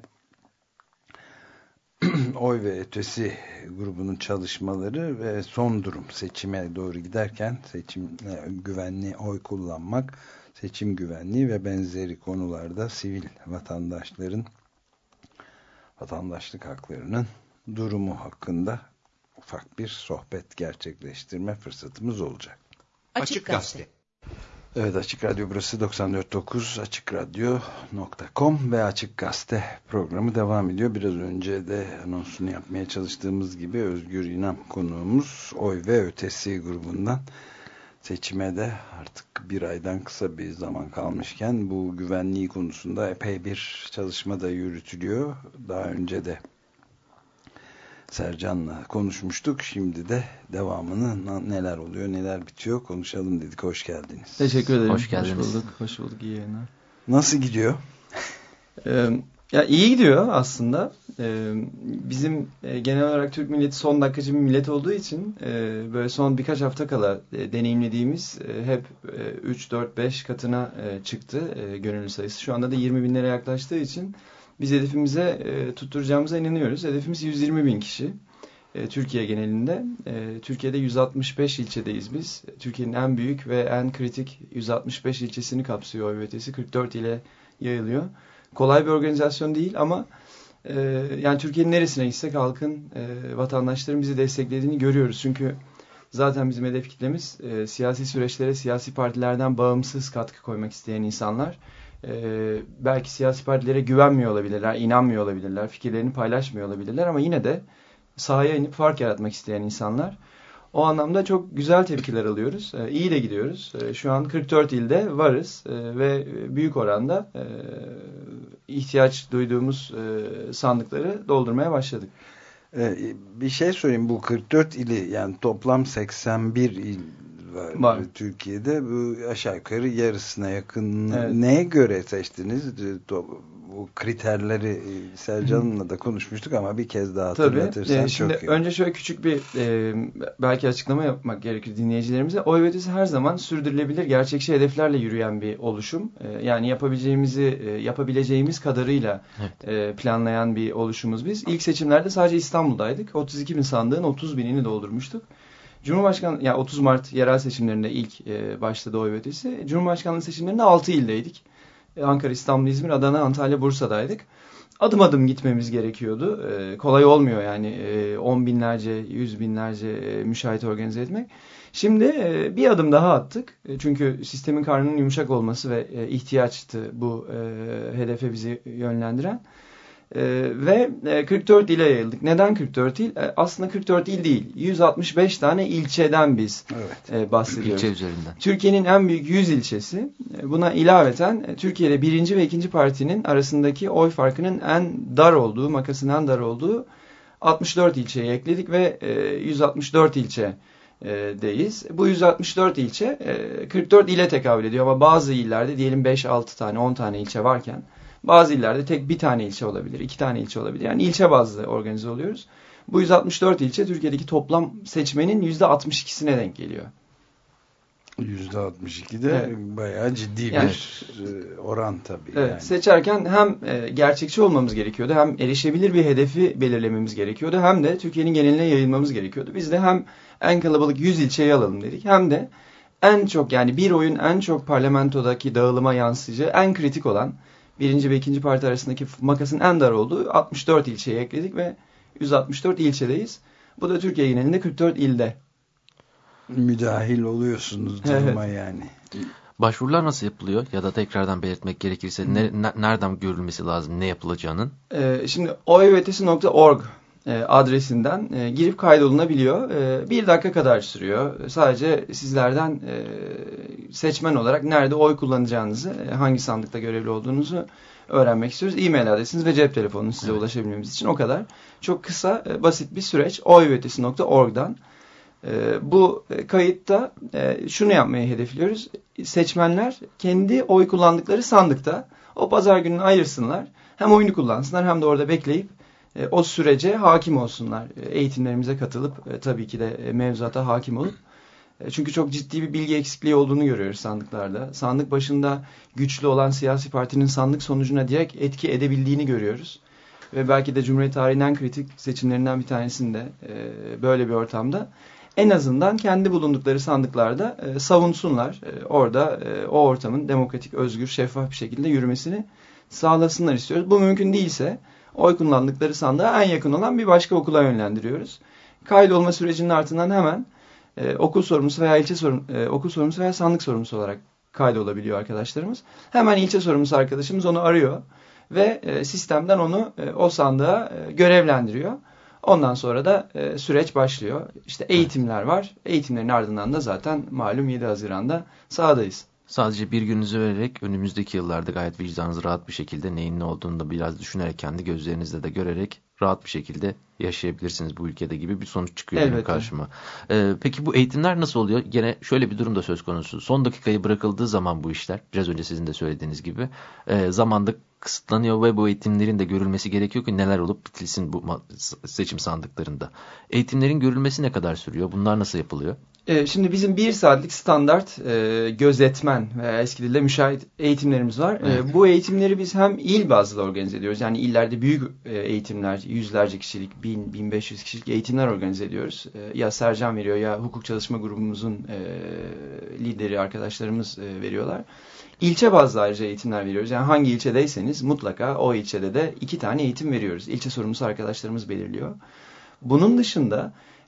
Oy ve Ötesi grubunun çalışmaları ve son durum seçime doğru giderken seçim güvenli oy kullanmak, seçim güvenliği ve benzeri konularda sivil vatandaşların vatandaşlık haklarının durumu hakkında ufak bir sohbet gerçekleştirme fırsatımız olacak. Açık Gazete. Evet, Açık Radyo burası doksan dört nokta dokuz açık radyo nokta com ve Açık Gazete programı devam ediyor. Biraz önce de anonsunu yapmaya çalıştığımız gibi Özgür İnan konuğumuz Oy ve Ötesi grubundan. Seçime de artık bir aydan kısa bir zaman kalmışken bu güvenliği konusunda epey bir çalışma da yürütülüyor. Daha önce de Sercan'la konuşmuştuk. Şimdi de devamını neler oluyor, neler bitiyor konuşalım dedik. Hoş geldiniz. Teşekkür ederim. Hoş geldiniz. Hoş bulduk. Hoş bulduk. İyi yayınlar. Nasıl gidiyor? Ee, ya iyi gidiyor aslında. Ee, bizim e, genel olarak Türk milleti son dakikacı bir millet olduğu için e, böyle son birkaç hafta kala e, deneyimlediğimiz e, hep e, üç, dört, beş katına e, çıktı e, gönüllü sayısı. Şu anda da yirmi binlere yaklaştığı için biz hedefimize e, tutturacağımıza inanıyoruz. Hedefimiz yüz yirmi bin kişi. E, Türkiye genelinde. E, Türkiye'de yüz altmış beş ilçedeyiz biz. Türkiye'nin en büyük ve en kritik yüz altmış beş ilçesini kapsıyor Oy ve Ötesi. kırk dört ile yayılıyor. Kolay bir organizasyon değil ama e, yani Türkiye'nin neresine gitsek halkın, e, vatandaşların bizi desteklediğini görüyoruz. Çünkü zaten bizim hedef kitlemiz e, siyasi süreçlere, siyasi partilerden bağımsız katkı koymak isteyen insanlar. e, belki siyasi partilere güvenmiyor olabilirler, inanmıyor olabilirler, fikirlerini paylaşmıyor olabilirler ama yine de sahaya inip fark yaratmak isteyen insanlar. O anlamda çok güzel tepkiler alıyoruz. E, iyi de gidiyoruz. E, şu an kırk dört ilde varız e, ve büyük oranda e, ihtiyaç duyduğumuz e, sandıkları doldurmaya başladık. Ee, bir şey söyleyeyim, bu kırk dört ili, yani toplam seksen bir il var, var. Türkiye'de. Bu aşağı yukarı yarısına yakın. Evet. Neye göre seçtiniz? Bu kriterleri Selcan'la da konuşmuştuk ama bir kez daha hatırlatırsan. Tabii. Şimdi çok iyi. Önce şöyle küçük bir e, belki açıklama yapmak gerekir dinleyicilerimize. Oy Ötesi her zaman sürdürülebilir, gerçekçi hedeflerle yürüyen bir oluşum. E, yani yapabileceğimizi e, yapabileceğimiz kadarıyla evet. e, planlayan bir oluşumuz biz. İlk seçimlerde sadece İstanbul'daydık. otuz iki bin sandığın otuz binini doldurmuştuk. Cumhurbaşkanı, yani otuz Mart yerel seçimlerinde ilk e, başladı Oy Ötesi. Cumhurbaşkanlığı seçimlerinde altı ildeydik. Ankara, İstanbul, İzmir, Adana, Antalya, Bursa'daydık. Adım adım gitmemiz gerekiyordu. Ee, kolay olmuyor yani e, on binlerce, yüz binlerce e, müşahit organize etmek. Şimdi e, bir adım daha attık. E, çünkü sistemin karnının yumuşak olması ve e, ihtiyaçtı bu e, hedefe bizi yönlendiren. Ee, ve e, kırk dört ile yayıldık. Neden kırk dört il? E, aslında kırk dört il değil. yüz altmış beş tane ilçeden biz evet. e, bahsediyoruz. İlçe üzerinden. Türkiye'nin en büyük yüz ilçesi. E, buna ilaveten e, Türkiye'de birinci ve ikinci partinin arasındaki oy farkının en dar olduğu, makasın en dar olduğu altmış dört ilçeyi ekledik ve e, yüz altmış dört ilçe deyiz. Bu yüz altmış dört ilçe e, kırk dört ile tekabül ediyor ama bazı illerde diyelim beş altı tane, on tane ilçe varken bazı illerde tek bir tane ilçe olabilir, iki tane ilçe olabilir. Yani ilçe bazlı organize oluyoruz. Bu yüz altmış dört ilçe Türkiye'deki toplam seçmenin yüzde altmış ikisine denk geliyor. yüzde altmış iki de evet. bayağı ciddi yani, bir oran tabii. Evet, yani. Seçerken hem gerçekçi olmamız gerekiyordu, hem erişebilir bir hedefi belirlememiz gerekiyordu, hem de Türkiye'nin geneline yayılmamız gerekiyordu. Biz de hem en kalabalık yüz ilçeyi alalım dedik, hem de en çok, yani bir oyun en çok parlamentodaki dağılıma yansıyacağı en kritik olan birinci ve ikinci parti arasındaki makasın en dar olduğu altmış dört ilçeyi ekledik ve yüz altmış dört ilçedeyiz. Bu da Türkiye genelinde kırk dört ilde. Müdahil oluyorsunuz duruma evet. yani. Başvurular nasıl yapılıyor? Ya da tekrardan belirtmek gerekirse ne, ne, nereden görülmesi lazım, ne yapılacağının? Ee, şimdi oyötesi nokta org e, adresinden e, girip kaydolunabiliyor. E, bir dakika kadar sürüyor. Sadece sizlerden e, seçmen olarak nerede oy kullanacağınızı, e, hangi sandıkta görevli olduğunuzu öğrenmek istiyoruz. E-mail adresiniz ve cep telefonunuz size evet. ulaşabilmemiz için o kadar. Çok kısa, e, basit bir süreç. oyötesi nokta org'dan. E, bu kayıtta e, şunu yapmayı hedefliyoruz. Seçmenler kendi oy kullandıkları sandıkta o pazar gününü ayırsınlar. Hem oyunu kullansınlar hem de orada bekleyip e, o sürece hakim olsunlar. E, eğitimlerimize katılıp e, tabii ki de e, mevzuata hakim olup. E, çünkü çok ciddi bir bilgi eksikliği olduğunu görüyoruz sandıklarda. Sandık başında güçlü olan siyasi partinin sandık sonucuna direkt etki edebildiğini görüyoruz. Ve belki de Cumhuriyet tarihinin en kritik seçimlerinden bir tanesinde e, böyle bir ortamda en azından kendi bulundukları sandıklarda e, savunsunlar. E, orada e, o ortamın demokratik, özgür, şeffaf bir şekilde yürümesini sağlasınlar istiyoruz. Bu mümkün değilse oy kullandıkları sandığa en yakın olan bir başka okula yönlendiriyoruz. Kaydolma sürecinin ardından hemen e, okul sorumlusu veya ilçe sorum, e, okul sorumlusu veya sandık sorumlusu olarak kaydolabiliyor arkadaşlarımız. Hemen ilçe sorumlusu arkadaşımız onu arıyor ve e, sistemden onu e, o sandığa e, görevlendiriyor. Ondan sonra da e, süreç başlıyor. İşte eğitimler var. Eğitimlerin ardından da zaten malum yedi Haziran'da sahadayız. Sadece bir gününüzü vererek önümüzdeki yıllarda gayet vicdanınız rahat bir şekilde neyin ne olduğunu da biraz düşünerek kendi gözlerinizle de görerek rahat bir şekilde yaşayabilirsiniz bu ülkede gibi bir sonuç çıkıyor benim karşıma. Ee, peki bu eğitimler nasıl oluyor? Gene şöyle bir durum da söz konusu. Son dakikayı bırakıldığı zaman bu işler, biraz önce sizin de söylediğiniz gibi e, zamanda kısıtlanıyor ve bu eğitimlerin de görülmesi gerekiyor ki neler olup bitilsin bu seçim sandıklarında. Eğitimlerin görülmesi ne kadar sürüyor? Bunlar nasıl yapılıyor? Ee, şimdi bizim bir saatlik standart e, gözetmen veya eski dilde müşahit eğitimlerimiz var. Evet. E, bu eğitimleri biz hem il bazlı organize ediyoruz. Yani illerde büyük e, eğitimler, yüzlerce kişilik, bin, bin beş yüz kişilik eğitimler organize ediyoruz. E, ya Sercan veriyor ya hukuk çalışma grubumuzun e, lideri arkadaşlarımız e, veriyorlar. İlçe bazlı ayrıca eğitimler veriyoruz. Yani hangi ilçedeyseniz mutlaka o ilçede de iki tane eğitim veriyoruz. İlçe sorumlusu arkadaşlarımız belirliyor. Bunun dışında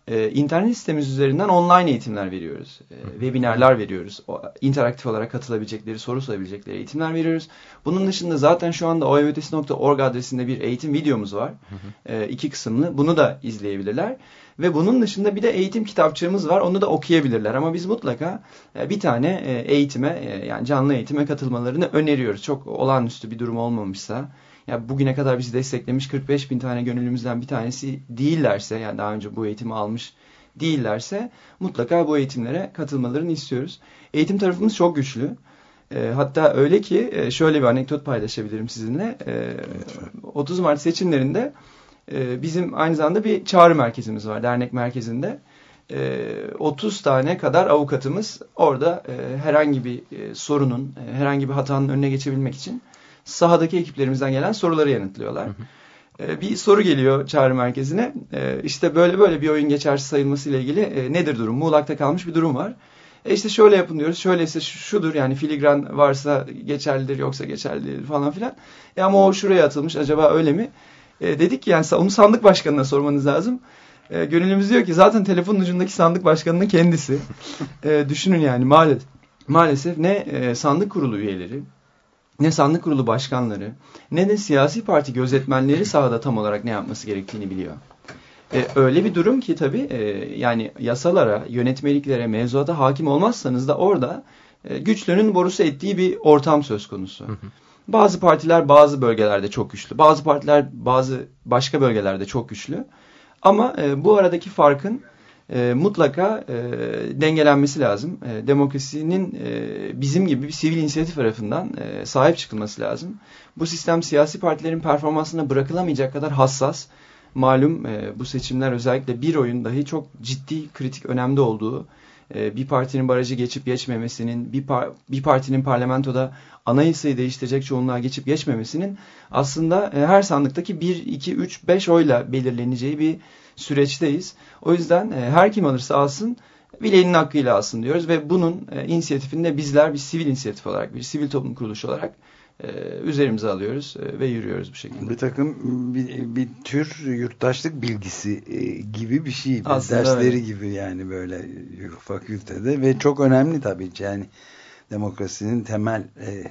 e, internet sitemiz üzerinden online eğitimler veriyoruz. E, webinarlar veriyoruz. O, interaktif olarak katılabilecekleri, soru sorabilecekleri eğitimler veriyoruz. Bunun dışında zaten şu anda o e ötesi nokta org adresinde bir eğitim videomuz var. E, iki kısımlı. Bunu da izleyebilirler. Ve bunun dışında bir de eğitim kitapçığımız var. Onu da okuyabilirler. Ama biz mutlaka e, bir tane e, eğitime, e, yani canlı eğitime katılmalarını öneriyoruz. Çok olağanüstü bir durum olmamışsa. Ya bugüne kadar bizi desteklemiş kırk beş bin tane gönüllümüzden bir tanesi değillerse, yani daha önce bu eğitimi almış değillerse mutlaka bu eğitimlere katılmalarını istiyoruz. Eğitim tarafımız çok güçlü. E, hatta öyle ki e, şöyle bir anekdot paylaşabilirim sizinle. E, otuz Mart seçimlerinde e, bizim aynı zamanda bir çağrı merkezimiz var, dernek merkezinde. E, otuz tane kadar avukatımız orada e, herhangi bir e, sorunun, e, herhangi bir hatanın önüne geçebilmek için sahadaki ekiplerimizden gelen soruları yanıtlıyorlar. Hı hı. Ee, bir soru geliyor çağrı merkezine. Ee, işte böyle böyle bir oyun geçersiz sayılması ile ilgili e, nedir durum? Muğlakta kalmış bir durum var. E işte şöyle yapın diyoruz. Şöyleyse şudur, yani filigran varsa geçerlidir, yoksa geçerlidir falan filan. E ama o şuraya atılmış, acaba öyle mi? E dedik ki yani onu sandık başkanına sormanız lazım. E, gönüllümüz diyor ki zaten telefonun ucundaki sandık başkanının kendisi. E, düşünün yani maalesef, maalesef ne e, sandık kurulu üyeleri, ne sandık kurulu başkanları, ne de siyasi parti gözetmenleri sahada tam olarak ne yapması gerektiğini biliyor. Ee, öyle bir durum ki tabii e, yani yasalara, yönetmeliklere, mevzuata hakim olmazsanız da orada e, güçlünün borusu ettiği bir ortam söz konusu. Hı hı. Bazı partiler bazı bölgelerde çok güçlü, bazı partiler bazı başka bölgelerde çok güçlü. Ama e, bu aradaki farkın E, mutlaka e, dengelenmesi lazım. E, demokrasinin e, bizim gibi bir sivil inisiyatif tarafından e, sahip çıkılması lazım. Bu sistem siyasi partilerin performansına bırakılamayacak kadar hassas. Malum e, bu seçimler özellikle bir oyun dahi çok ciddi, kritik, önemli olduğu, e, bir partinin barajı geçip geçmemesinin, bir, par bir partinin parlamentoda anayasayı değiştirecek çoğunluğa geçip geçmemesinin aslında e, her sandıktaki bir, iki, üç, beş oyla belirleneceği bir süreçteyiz. O yüzden e, her kim alırsa alsın, bileğinin hakkıyla alsın diyoruz ve bunun e, inisiyatifini de bizler bir sivil inisiyatif olarak, bir sivil toplum kuruluşu olarak e, üzerimize alıyoruz e, ve yürüyoruz bu şekilde. Bir takım bir, bir tür yurttaşlık bilgisi e, gibi bir şey. Aslında dersleri öyle. gibi yani böyle fakültede ve çok önemli tabii ki yani demokrasinin temel e,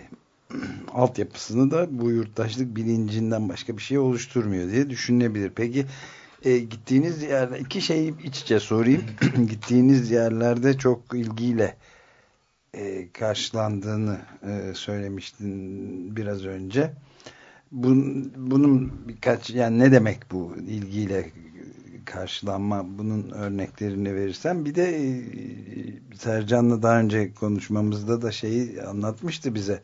altyapısını da bu yurttaşlık bilincinden başka bir şey oluşturmuyor diye düşünülebilir. Peki E, gittiğiniz yerde iki şeyi iç içe sorayım. Gittiğiniz yerlerde çok ilgiyle e, karşılandığını e, söylemiştin biraz önce. Bun, bunun birkaç, yani ne demek bu ilgiyle karşılanma, bunun örneklerini verirsen. Bir de e, Sercan'la daha önce konuşmamızda da şeyi anlatmıştı bize.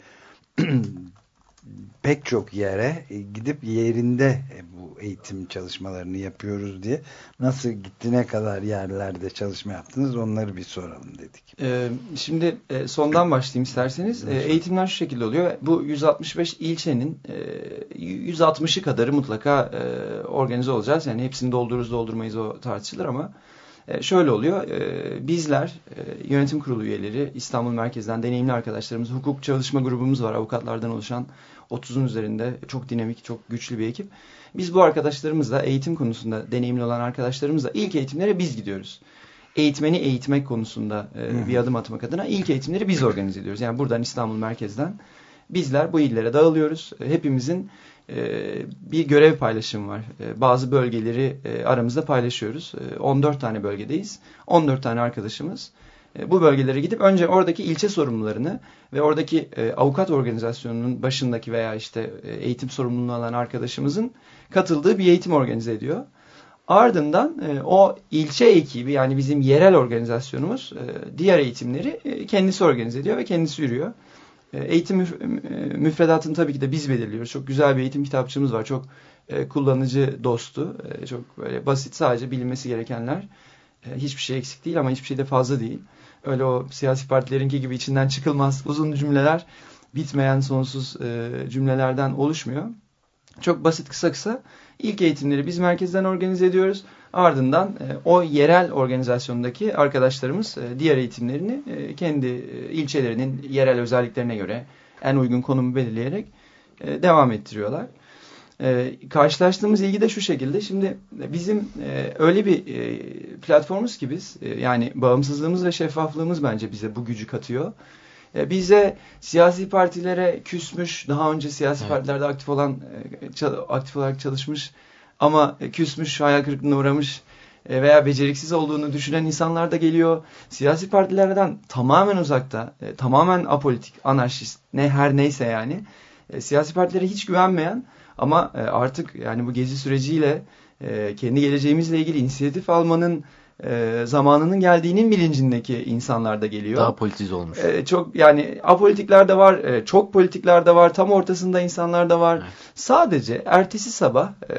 Pek çok yere gidip yerinde bu eğitim çalışmalarını yapıyoruz diye. Nasıl gitti, ne kadar yerlerde çalışma yaptınız, onları bir soralım dedik. Ee, şimdi e, sondan başlayayım isterseniz. E, eğitimler şu şekilde oluyor. Bu yüz altmış beş ilçenin e, yüz altmışı kadarı mutlaka e, organize olacağız. Yani hepsini doldururuz doldurmayız, o tartışılır ama e, şöyle oluyor. E, bizler e, yönetim kurulu üyeleri, İstanbul merkezden deneyimli arkadaşlarımız, hukuk çalışma grubumuz var, avukatlardan oluşan otuzun üzerinde çok dinamik, çok güçlü bir ekip. Biz bu arkadaşlarımızla, eğitim konusunda deneyimli olan arkadaşlarımızla ilk eğitimlere biz gidiyoruz. Eğitmeni eğitmek konusunda e, bir adım atmak adına ilk eğitimleri biz organize ediyoruz. Yani buradan İstanbul merkezden bizler bu illere dağılıyoruz. Hepimizin e, bir görev paylaşımı var. E, bazı bölgeleri e, aramızda paylaşıyoruz. E, on dört tane bölgedeyiz. on dört tane arkadaşımız bu bölgelere gidip önce oradaki ilçe sorumlularını ve oradaki e, avukat organizasyonunun başındaki veya işte e, eğitim sorumluluğunu alan arkadaşımızın katıldığı bir eğitim organize ediyor. Ardından e, o ilçe ekibi, yani bizim yerel organizasyonumuz e, diğer eğitimleri e, kendisi organize ediyor ve kendisi yürüyor. E, eğitim müf müfredatını tabii ki de biz belirliyoruz. Çok güzel bir eğitim kitapçığımız var. Çok e, kullanıcı dostu. E, çok böyle basit, sadece bilinmesi gerekenler. E, hiçbir şey eksik değil ama hiçbir şey de fazla değil. Öyle o siyasi partilerinki gibi içinden çıkılmaz uzun cümleler, bitmeyen sonsuz e, cümlelerden oluşmuyor. Çok basit, kısa kısa ilk eğitimleri biz merkezden organize ediyoruz. Ardından e, o yerel organizasyondaki arkadaşlarımız e, diğer eğitimlerini e, kendi e, ilçelerinin yerel özelliklerine göre en uygun konumu belirleyerek e, devam ettiriyorlar. E, karşılaştığımız ilgi de şu şekilde. Şimdi bizim e, öyle bir e, platformuz ki biz, e, yani bağımsızlığımız ve şeffaflığımız bence bize bu gücü katıyor. E, bize siyasi partilere küsmüş, daha önce siyasi evet. partilerde aktif olan, e, aktif olarak çalışmış ama e, küsmüş, hayal kırıklığına uğramış e, veya beceriksiz olduğunu düşünen insanlar da geliyor. Siyasi partilerden tamamen uzakta, e, tamamen apolitik, anarşist, ne her neyse yani, e, siyasi partilere hiç güvenmeyen ama e, artık yani bu gezi süreciyle e, kendi geleceğimizle ilgili inisiyatif almanın e, zamanının geldiğinin bilincindeki insanlar da geliyor. Daha politize olmuş. E, çok yani apolitikler de var, e, çok politikler de var, tam ortasında insanlar da var. Evet. Sadece ertesi sabah e,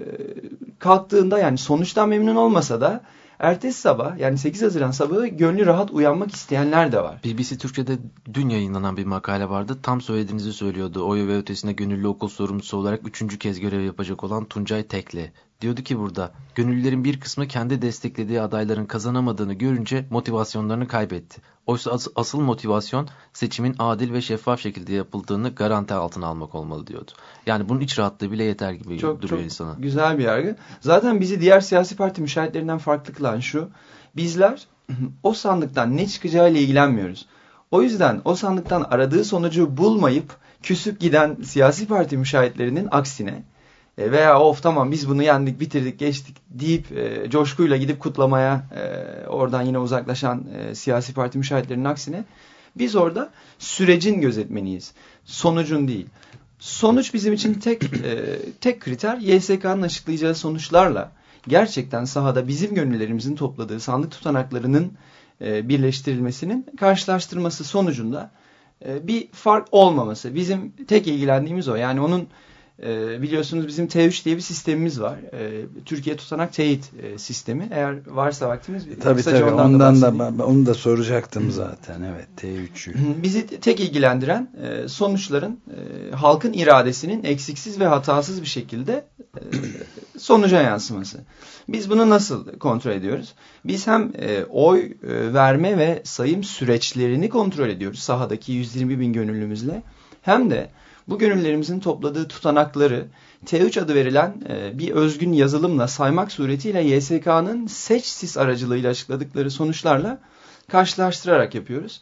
kalktığında, yani sonuçtan memnun olmasa da ertesi sabah, yani sekiz Haziran sabahı gönlü rahat uyanmak isteyenler de var. B B C Türkçe'de dün yayınlanan bir makale vardı. Tam söylediğinizi söylüyordu. Oy ve ötesine gönüllü okul sorumlusu olarak üçüncü kez görev yapacak olan Tuncay Tekli. Diyordu ki burada, gönüllülerin bir kısmı kendi desteklediği adayların kazanamadığını görünce motivasyonlarını kaybetti. Oysa as- asıl motivasyon seçimin adil ve şeffaf şekilde yapıldığını garanti altına almak olmalı diyordu. Yani bunun iç rahatlığı bile yeter gibi çok, duruyor çok insana. Çok güzel bir yargı. Zaten bizi diğer siyasi parti müşahitlerinden farklı kılan şu: bizler o sandıktan ne çıkacağıyla ilgilenmiyoruz. O yüzden o sandıktan aradığı sonucu bulmayıp küsüp giden siyasi parti müşahitlerinin aksine veya of tamam biz bunu yendik, bitirdik, geçtik deyip e, coşkuyla gidip kutlamaya e, oradan yine uzaklaşan e, siyasi parti müşahitlerinin aksine biz orada sürecin gözetmeniyiz. Sonucun değil. Sonuç bizim için tek e, tek kriter Y S K'nın açıklayacağı sonuçlarla gerçekten sahada bizim gönüllerimizin topladığı sandık tutanaklarının e, birleştirilmesinin karşılaştırması sonucunda e, bir fark olmaması. Bizim tek ilgilendiğimiz o. Yani onun e, biliyorsunuz bizim T üç diye bir sistemimiz var. E, Türkiye Tutanak Teyit e, sistemi. Eğer varsa vaktimiz tabii tabii ondan, ondan da, da onu da soracaktım zaten. Evet, T üç'ü. Bizi tek ilgilendiren e, sonuçların e, halkın iradesinin eksiksiz ve hatasız bir şekilde e, sonuca yansıması. Biz bunu nasıl kontrol ediyoruz? Biz hem e, oy e, verme ve sayım süreçlerini kontrol ediyoruz sahadaki yüz yirmi bin gönüllümüzle. Hem de bu gönüllerimizin topladığı tutanakları T üç adı verilen e, bir özgün yazılımla saymak suretiyle Y S K'nın SeçSis aracılığıyla açıkladıkları sonuçlarla karşılaştırarak yapıyoruz.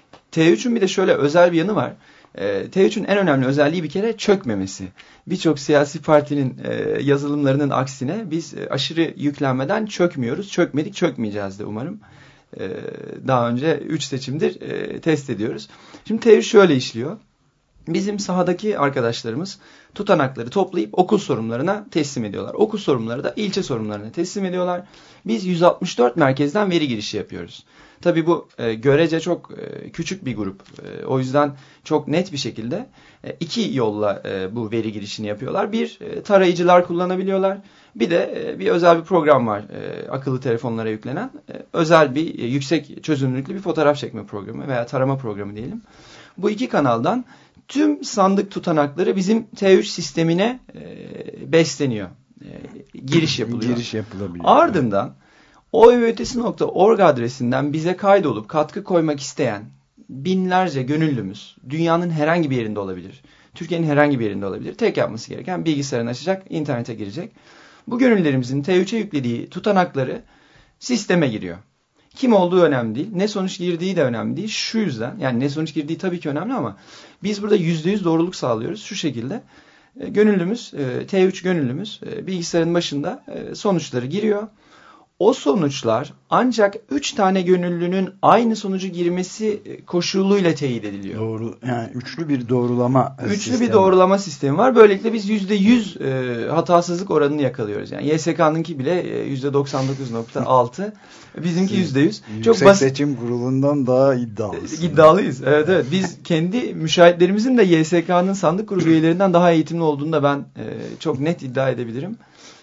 T üç'ün bir de şöyle özel bir yanı var. E, T üç'ün en önemli özelliği bir kere çökmemesi. Birçok siyasi partinin e, yazılımlarının aksine biz e, aşırı yüklenmeden çökmüyoruz. Çökmedik, çökmeyeceğiz de umarım. E, daha önce üç seçimdir e, test ediyoruz. Şimdi T üç şöyle işliyor. Bizim sahadaki arkadaşlarımız tutanakları toplayıp okul sorumlularına teslim ediyorlar. Okul sorumluları da ilçe sorumlularına teslim ediyorlar. Biz yüz altmış dört merkezden veri girişi yapıyoruz. Tabii bu e, görece çok e, küçük bir grup. E, o yüzden çok net bir şekilde e, iki yolla e, bu veri girişini yapıyorlar. Bir, e, tarayıcılar kullanabiliyorlar. Bir de e, bir özel bir program var. E, akıllı telefonlara yüklenen e, özel bir e, yüksek çözünürlüklü bir fotoğraf çekme programı veya tarama programı diyelim. Bu iki kanaldan tüm sandık tutanakları bizim T üç sistemine e, besleniyor. E, giriş yapılıyor. Giriş yapılabiliyor. Ardından oy ve ötesi nokta org adresinden bize kaydolup katkı koymak isteyen binlerce gönüllümüz dünyanın herhangi bir yerinde olabilir. Türkiye'nin herhangi bir yerinde olabilir. Tek yapması gereken bilgisayarını açacak, internete girecek. Bu gönüllerimizin T üç'e yüklediği tutanakları sisteme giriyor. Kim olduğu önemli değil. Ne sonuç girdiği de önemli değil. Şu yüzden, yani ne sonuç girdiği tabii ki önemli ama biz burada yüzde yüz doğruluk sağlıyoruz. Şu şekilde e, gönüllümüz, e, T üç gönüllümüz e, bilgisayarın başında e, sonuçları giriyor. O sonuçlar ancak üç tane gönüllünün aynı sonucu girmesi koşuluyla teyit ediliyor. Doğru, yani üçlü bir doğrulama Üçlü sistemi. bir doğrulama sistemi var. Böylelikle biz yüzde yüz e, hatasızlık oranını yakalıyoruz. Yani Y S K'nınki bile yüzde doksan dokuz nokta altı. Bizimki yüzde yüz. Yüksek basit... Seçim Kurulu'ndan daha iddialıyız. İddialıyız. Evet evet. Biz kendi müşahitlerimizin de Y S K'nın sandık kurulu üyelerinden daha eğitimli olduğunu da ben e, çok net iddia edebilirim.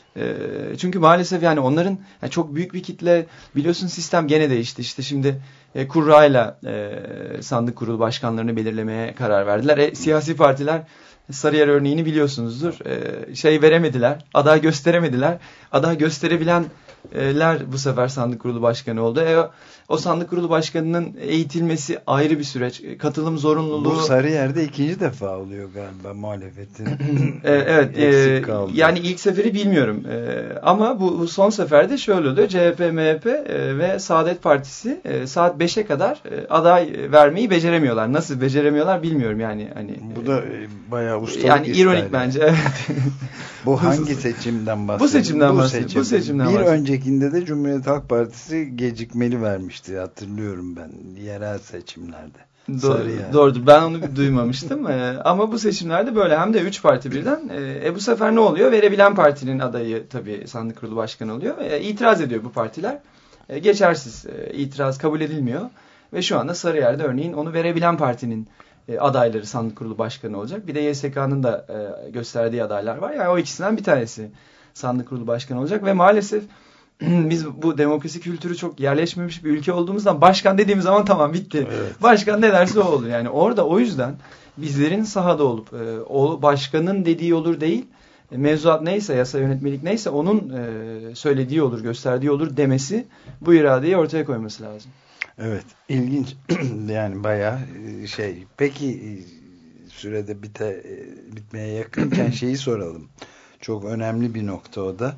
Çünkü maalesef yani onların yani çok büyük bir kitle, biliyorsun sistem gene değişti. İşte şimdi e, kurrayla e, sandık kurulu başkanlarını belirlemeye karar verdiler. E, siyasi partiler Sarıyer örneğini biliyorsunuzdur. E, şey veremediler, aday gösteremediler. Aday gösterebilen ler bu sefer sandık kurulu başkanı oldu. E, o sandık kurulu başkanının eğitilmesi ayrı bir süreç. Katılım zorunluluğu. Bu Sarıyer'de ikinci defa oluyor galiba muhalefetin. e, evet. E, yani ilk seferi bilmiyorum. E, ama bu, bu son seferde şöyle oluyor. C H P, M H P e, ve Saadet Partisi e, saat beşe kadar e, aday vermeyi beceremiyorlar. Nasıl beceremiyorlar bilmiyorum yani. Hani, bu da e, bayağı ustalık yani ister. ironik bence. Evet. Bu hangi seçimden bahsediyor? Bu seçimden bahsediyor. Bu seçimden bir bahsediyor. öncekinde de Cumhuriyet Halk Partisi gecikmeli vermişti, hatırlıyorum ben, yerel seçimlerde. Doğru, doğrudur. Ben onu duymamıştım. ee, ama bu seçimlerde böyle hem de üç parti birden. E, bu sefer ne oluyor? Verebilen partinin adayı tabii sandık kurulu başkanı oluyor. E, itiraz ediyor bu partiler. E, geçersiz. E, itiraz kabul edilmiyor. Ve şu anda Sarıyer'de örneğin onu verebilen partinin e, adayları sandık kurulu başkanı olacak. Bir de Y S K'nın da e, gösterdiği adaylar var. Yani o ikisinden bir tanesi sandık kurulu başkanı olacak. Ve maalesef biz bu demokrasi kültürü çok yerleşmemiş bir ülke olduğumuzdan başkan dediğimiz zaman tamam bitti. Evet. Başkan ne derse o olur. Yani orada o yüzden bizlerin sahada olup e, o başkanın dediği olur değil, e, mevzuat neyse, yasa yönetmelik neyse onun e, söylediği olur, gösterdiği olur demesi, bu iradeyi ortaya koyması lazım. Evet, ilginç. Yani bayağı şey. Peki sürede bite, bitmeye yakınken şeyi soralım. Çok önemli bir nokta o da.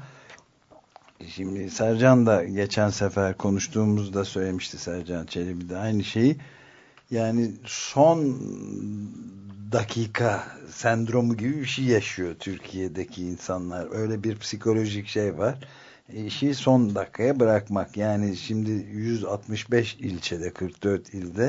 Şimdi Sercan da geçen sefer konuştuğumuzda söylemişti, Sercan Çelebi de aynı şeyi. Yani son dakika sendromu gibi bir şey yaşıyor Türkiye'deki insanlar. Öyle bir psikolojik şey var. İşi son dakikaya bırakmak. Yani şimdi yüz altmış beş ilçede, kırk dört ilde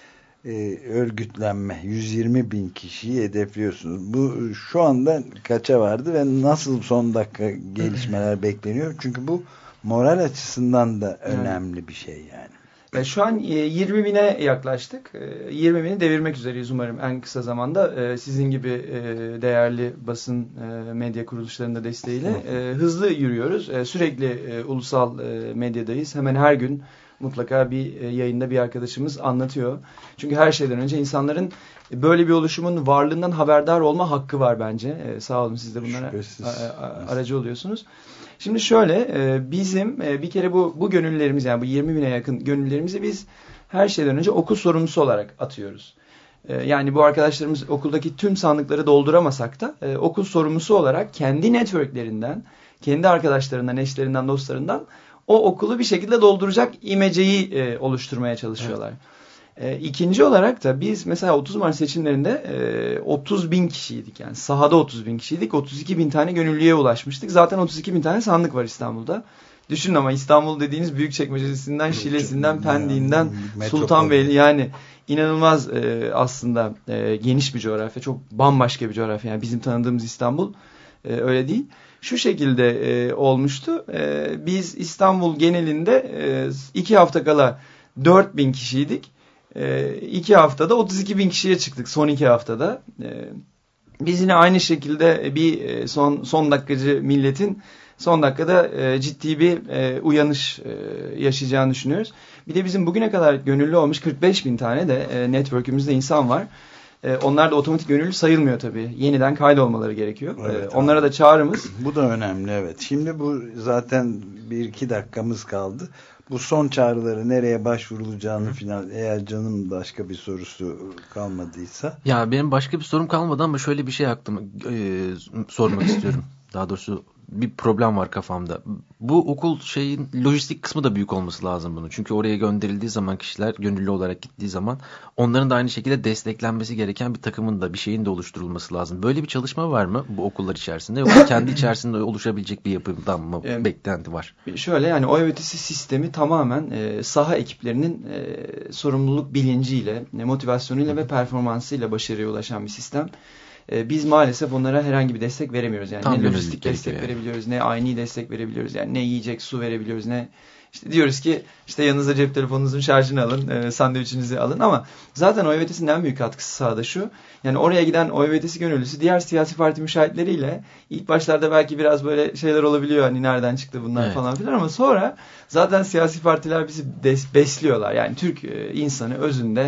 e, örgütlenme, yüz yirmi bin kişiyi hedefliyorsunuz. Bu şu anda kaça vardı ve nasıl son dakika gelişmeler bekleniyor? Çünkü bu moral açısından da önemli yani bir şey yani. Ve şu an yirmi bine yaklaştık. yirmi bini devirmek üzereyiz umarım en kısa zamanda. Sizin gibi değerli basın medya kuruluşlarının desteğiyle hızlı yürüyoruz. Sürekli ulusal medyadayız. Hemen her gün mutlaka bir yayında bir arkadaşımız anlatıyor. Çünkü her şeyden önce insanların böyle bir oluşumun varlığından haberdar olma hakkı var bence. Sağ olun, siz de bunlara Şüphesiz. aracı oluyorsunuz. Şimdi şöyle, bizim bir kere bu bu gönüllülerimiz, yani bu yirmi bine yakın gönüllülerimizi biz her şeyden önce okul sorumlusu olarak atıyoruz. Yani bu arkadaşlarımız okuldaki tüm sandıkları dolduramasak da okul sorumlusu olarak kendi networklerinden, kendi arkadaşlarından, eşlerinden, dostlarından o okulu bir şekilde dolduracak imeceyi oluşturmaya çalışıyorlar. Evet. E, ikinci olarak da biz mesela otuz Mart seçimlerinde e, otuz bin kişiydik, yani sahada otuz bin kişiydik, otuz iki bin tane gönüllüye ulaşmıştık. Zaten otuz iki bin tane sandık var İstanbul'da. Düşünün ama İstanbul dediğiniz Büyükçekmece'sinden, Şile'sinden, Pendik'inden, Sultanbeyli, yani inanılmaz e, aslında e, geniş bir coğrafya, çok bambaşka bir coğrafya. Yani bizim tanıdığımız İstanbul e, öyle değil. Şu şekilde e, olmuştu. E, biz İstanbul genelinde e, iki hafta kala dört bin kişiydik. E, iki haftada otuz iki bin kişiye çıktık son iki haftada. E, biz yine aynı şekilde bir son son dakikacı milletin son dakikada e, ciddi bir e, uyanış e, yaşayacağını düşünüyoruz. Bir de bizim bugüne kadar gönüllü olmuş kırk beş bin tane de e, network'ümüzde insan var. E, onlar da otomatik gönüllü sayılmıyor tabii. Yeniden kaydolmaları gerekiyor. Evet, e, onlara da çağrımız. Bu da önemli, evet. Şimdi bu zaten bir iki dakikamız kaldı. Bu son çağrıları nereye başvurulacağını Hı. falan, eğer canım başka bir sorusu kalmadıysa. Ya benim başka bir sorum kalmadı ama şöyle bir şey aklıma e, sormak istiyorum. Daha doğrusu bir problem var kafamda. Bu okul şeyin lojistik kısmı da büyük olması lazım bunun. Çünkü oraya gönderildiği zaman kişiler gönüllü olarak gittiği zaman onların da aynı şekilde desteklenmesi gereken bir takımın da bir şeyin de oluşturulması lazım. Böyle bir çalışma var mı bu okullar içerisinde, yoksa kendi içerisinde oluşabilecek bir yapıdan mı yani, beklenti var? Şöyle, yani O Y T S sistemi tamamen e, saha ekiplerinin e, sorumluluk bilinciyle, e, motivasyonuyla ve performansıyla başarıya ulaşan bir sistem. Biz maalesef onlara herhangi bir destek veremiyoruz. Yani Tam ne lojistik destek yani. verebiliyoruz, ne aynı destek verebiliyoruz. Yani ne yiyecek, su verebiliyoruz, ne işte diyoruz ki işte yanınıza cep telefonunuzun şarjını alın, e, sandviçinizi alın, ama zaten O Y T S'nin en büyük katkısı sahada şu. Yani oraya giden O Y T S gönüllüsü diğer siyasi parti müşahitleriyle ilk başlarda belki biraz böyle şeyler olabiliyor, hani nereden çıktı bunlar evet. falan filan, ama sonra zaten siyasi partiler bizi des- besliyorlar. Yani Türk e, insanı özünde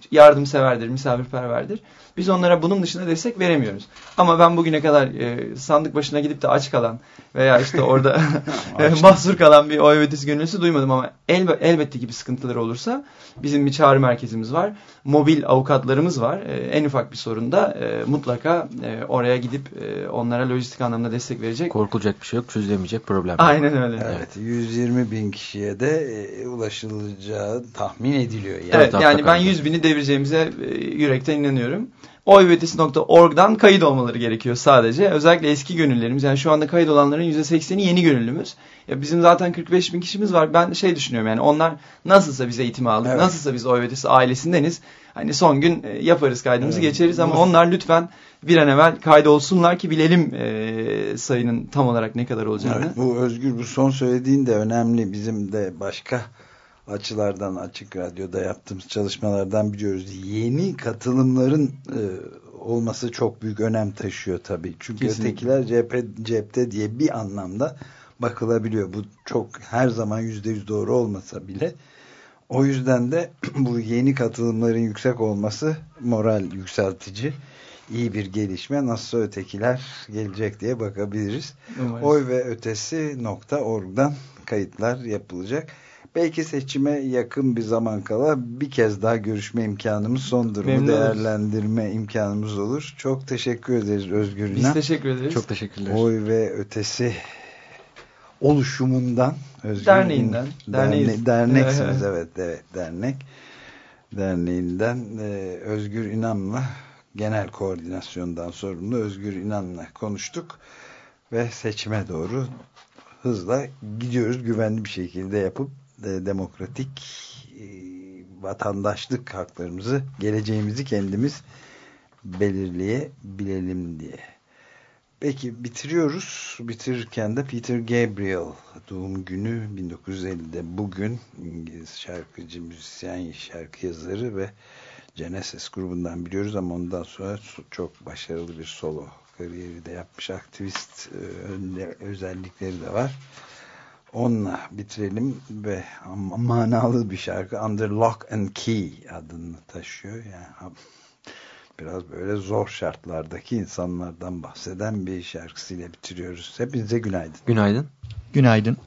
yardımseverdir, misafirperverdir. Biz onlara bunun dışında destek veremiyoruz. Ama ben bugüne kadar e, sandık başına gidip de aç kalan veya işte orada mahsur kalan bir oy ve ötesi gönüllüsü duymadım ama elbe, elbette ki bir sıkıntıları olursa bizim bir çağrı merkezimiz var. Mobil avukatlarımız var. E, en ufak bir sorunda e, mutlaka e, oraya gidip e, onlara lojistik anlamda destek verecek. Korkulacak bir şey yok, çözülemeyecek problem. Aynen öyle. Evet, evet. yüz yirmi bin kişiye de e, ulaşılacağı tahmin ediliyor. Yani. Evet, yani ben yüz bini devireceğimize e, yürekten inanıyorum. oy ve ötesi nokta org'dan kayıt olmaları gerekiyor sadece. Özellikle eski gönüllülerimiz, yani şu anda kayıt olanların yüzde sekseni yeni gönüllümüz. Ya bizim zaten kırk beş bin kişimiz var. Ben şey düşünüyorum, yani onlar nasılsa biz eğitimi aldık, evet. nasılsa biz oy ve ötesi ailesindeniz. Hani son gün e, yaparız kaydımızı, evet. geçeriz ama onlar lütfen bir an evvel kaydolsunlar ki bilelim e, sayının tam olarak ne kadar olacağını. Evet, bu Özgür, bu son söylediğin de önemli. Bizim de başka açılardan, Açık Radyo'da yaptığımız çalışmalardan biliyoruz. Yeni katılımların e, olması çok büyük önem taşıyor tabii. Çünkü kesinlikle. Ötekiler cephe, cepte diye bir anlamda bakılabiliyor. Bu çok her zaman yüzde yüz doğru olmasa bile. O yüzden de bu yeni katılımların yüksek olması moral yükseltici, iyi bir gelişme. Nasılsa ötekiler gelecek diye bakabiliriz. oy ve ötesi nokta org'dan kayıtlar yapılacak. Belki seçime yakın bir zaman kala bir kez daha görüşme imkanımız, son durumu memnun değerlendirme oluruz. imkanımız olur. Çok teşekkür ederiz Özgür İnan. Biz teşekkür ederiz. Çok teşekkürler. Oy ve ötesi oluşumundan, Özgür derneğinden, derne, derneksiniz evet, evet dernek derneğinden e, Özgür İnan'la, genel koordinasyondan sorumlu Özgür İnan'la konuştuk ve seçime doğru hızla gidiyoruz, güvenli bir şekilde yapıp de, demokratik e, vatandaşlık haklarımızı, geleceğimizi kendimiz belirleyebilelim diye. Peki bitiriyoruz. Bitirirken de Peter Gabriel doğum günü bin dokuz yüz ellide bugün, İngiliz şarkıcı, müzisyen, şarkı yazarı ve Genesis grubundan biliyoruz ama ondan sonra çok başarılı bir solo kariyeri de yapmış, aktivist özellikleri de var. Onunla bitirelim ve manalı bir şarkı, Under Lock and Key adını taşıyor. Yani biraz böyle zor şartlardaki insanlardan bahseden bir şarkısıyla bitiriyoruz. Hepinize günaydın. Günaydın. Günaydın.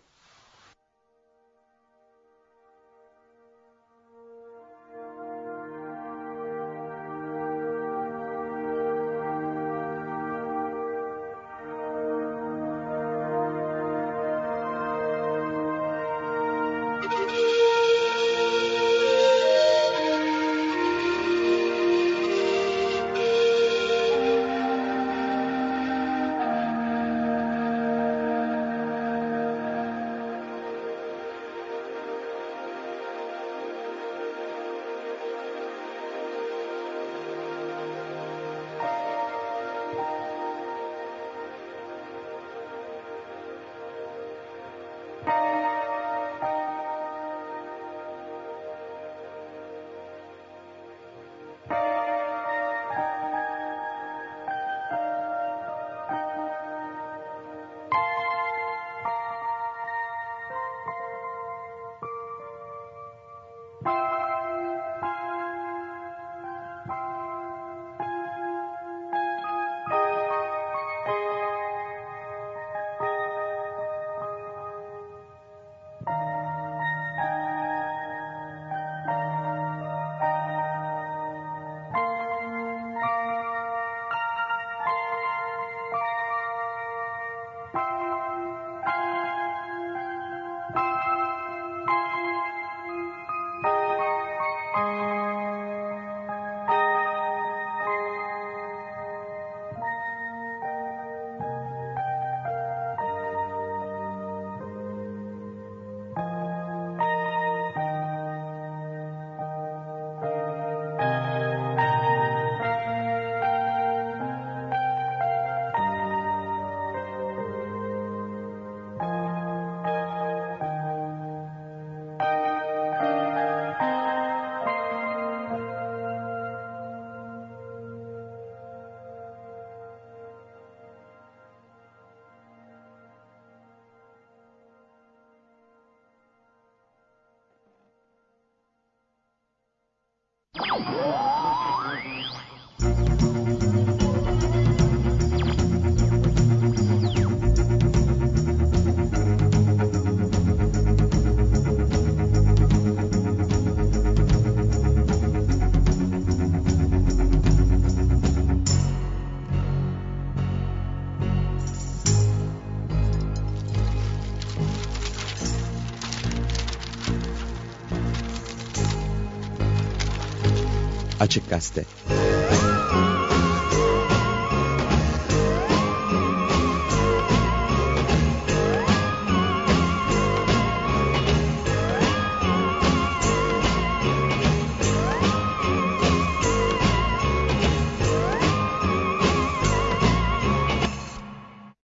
Açık Gazete.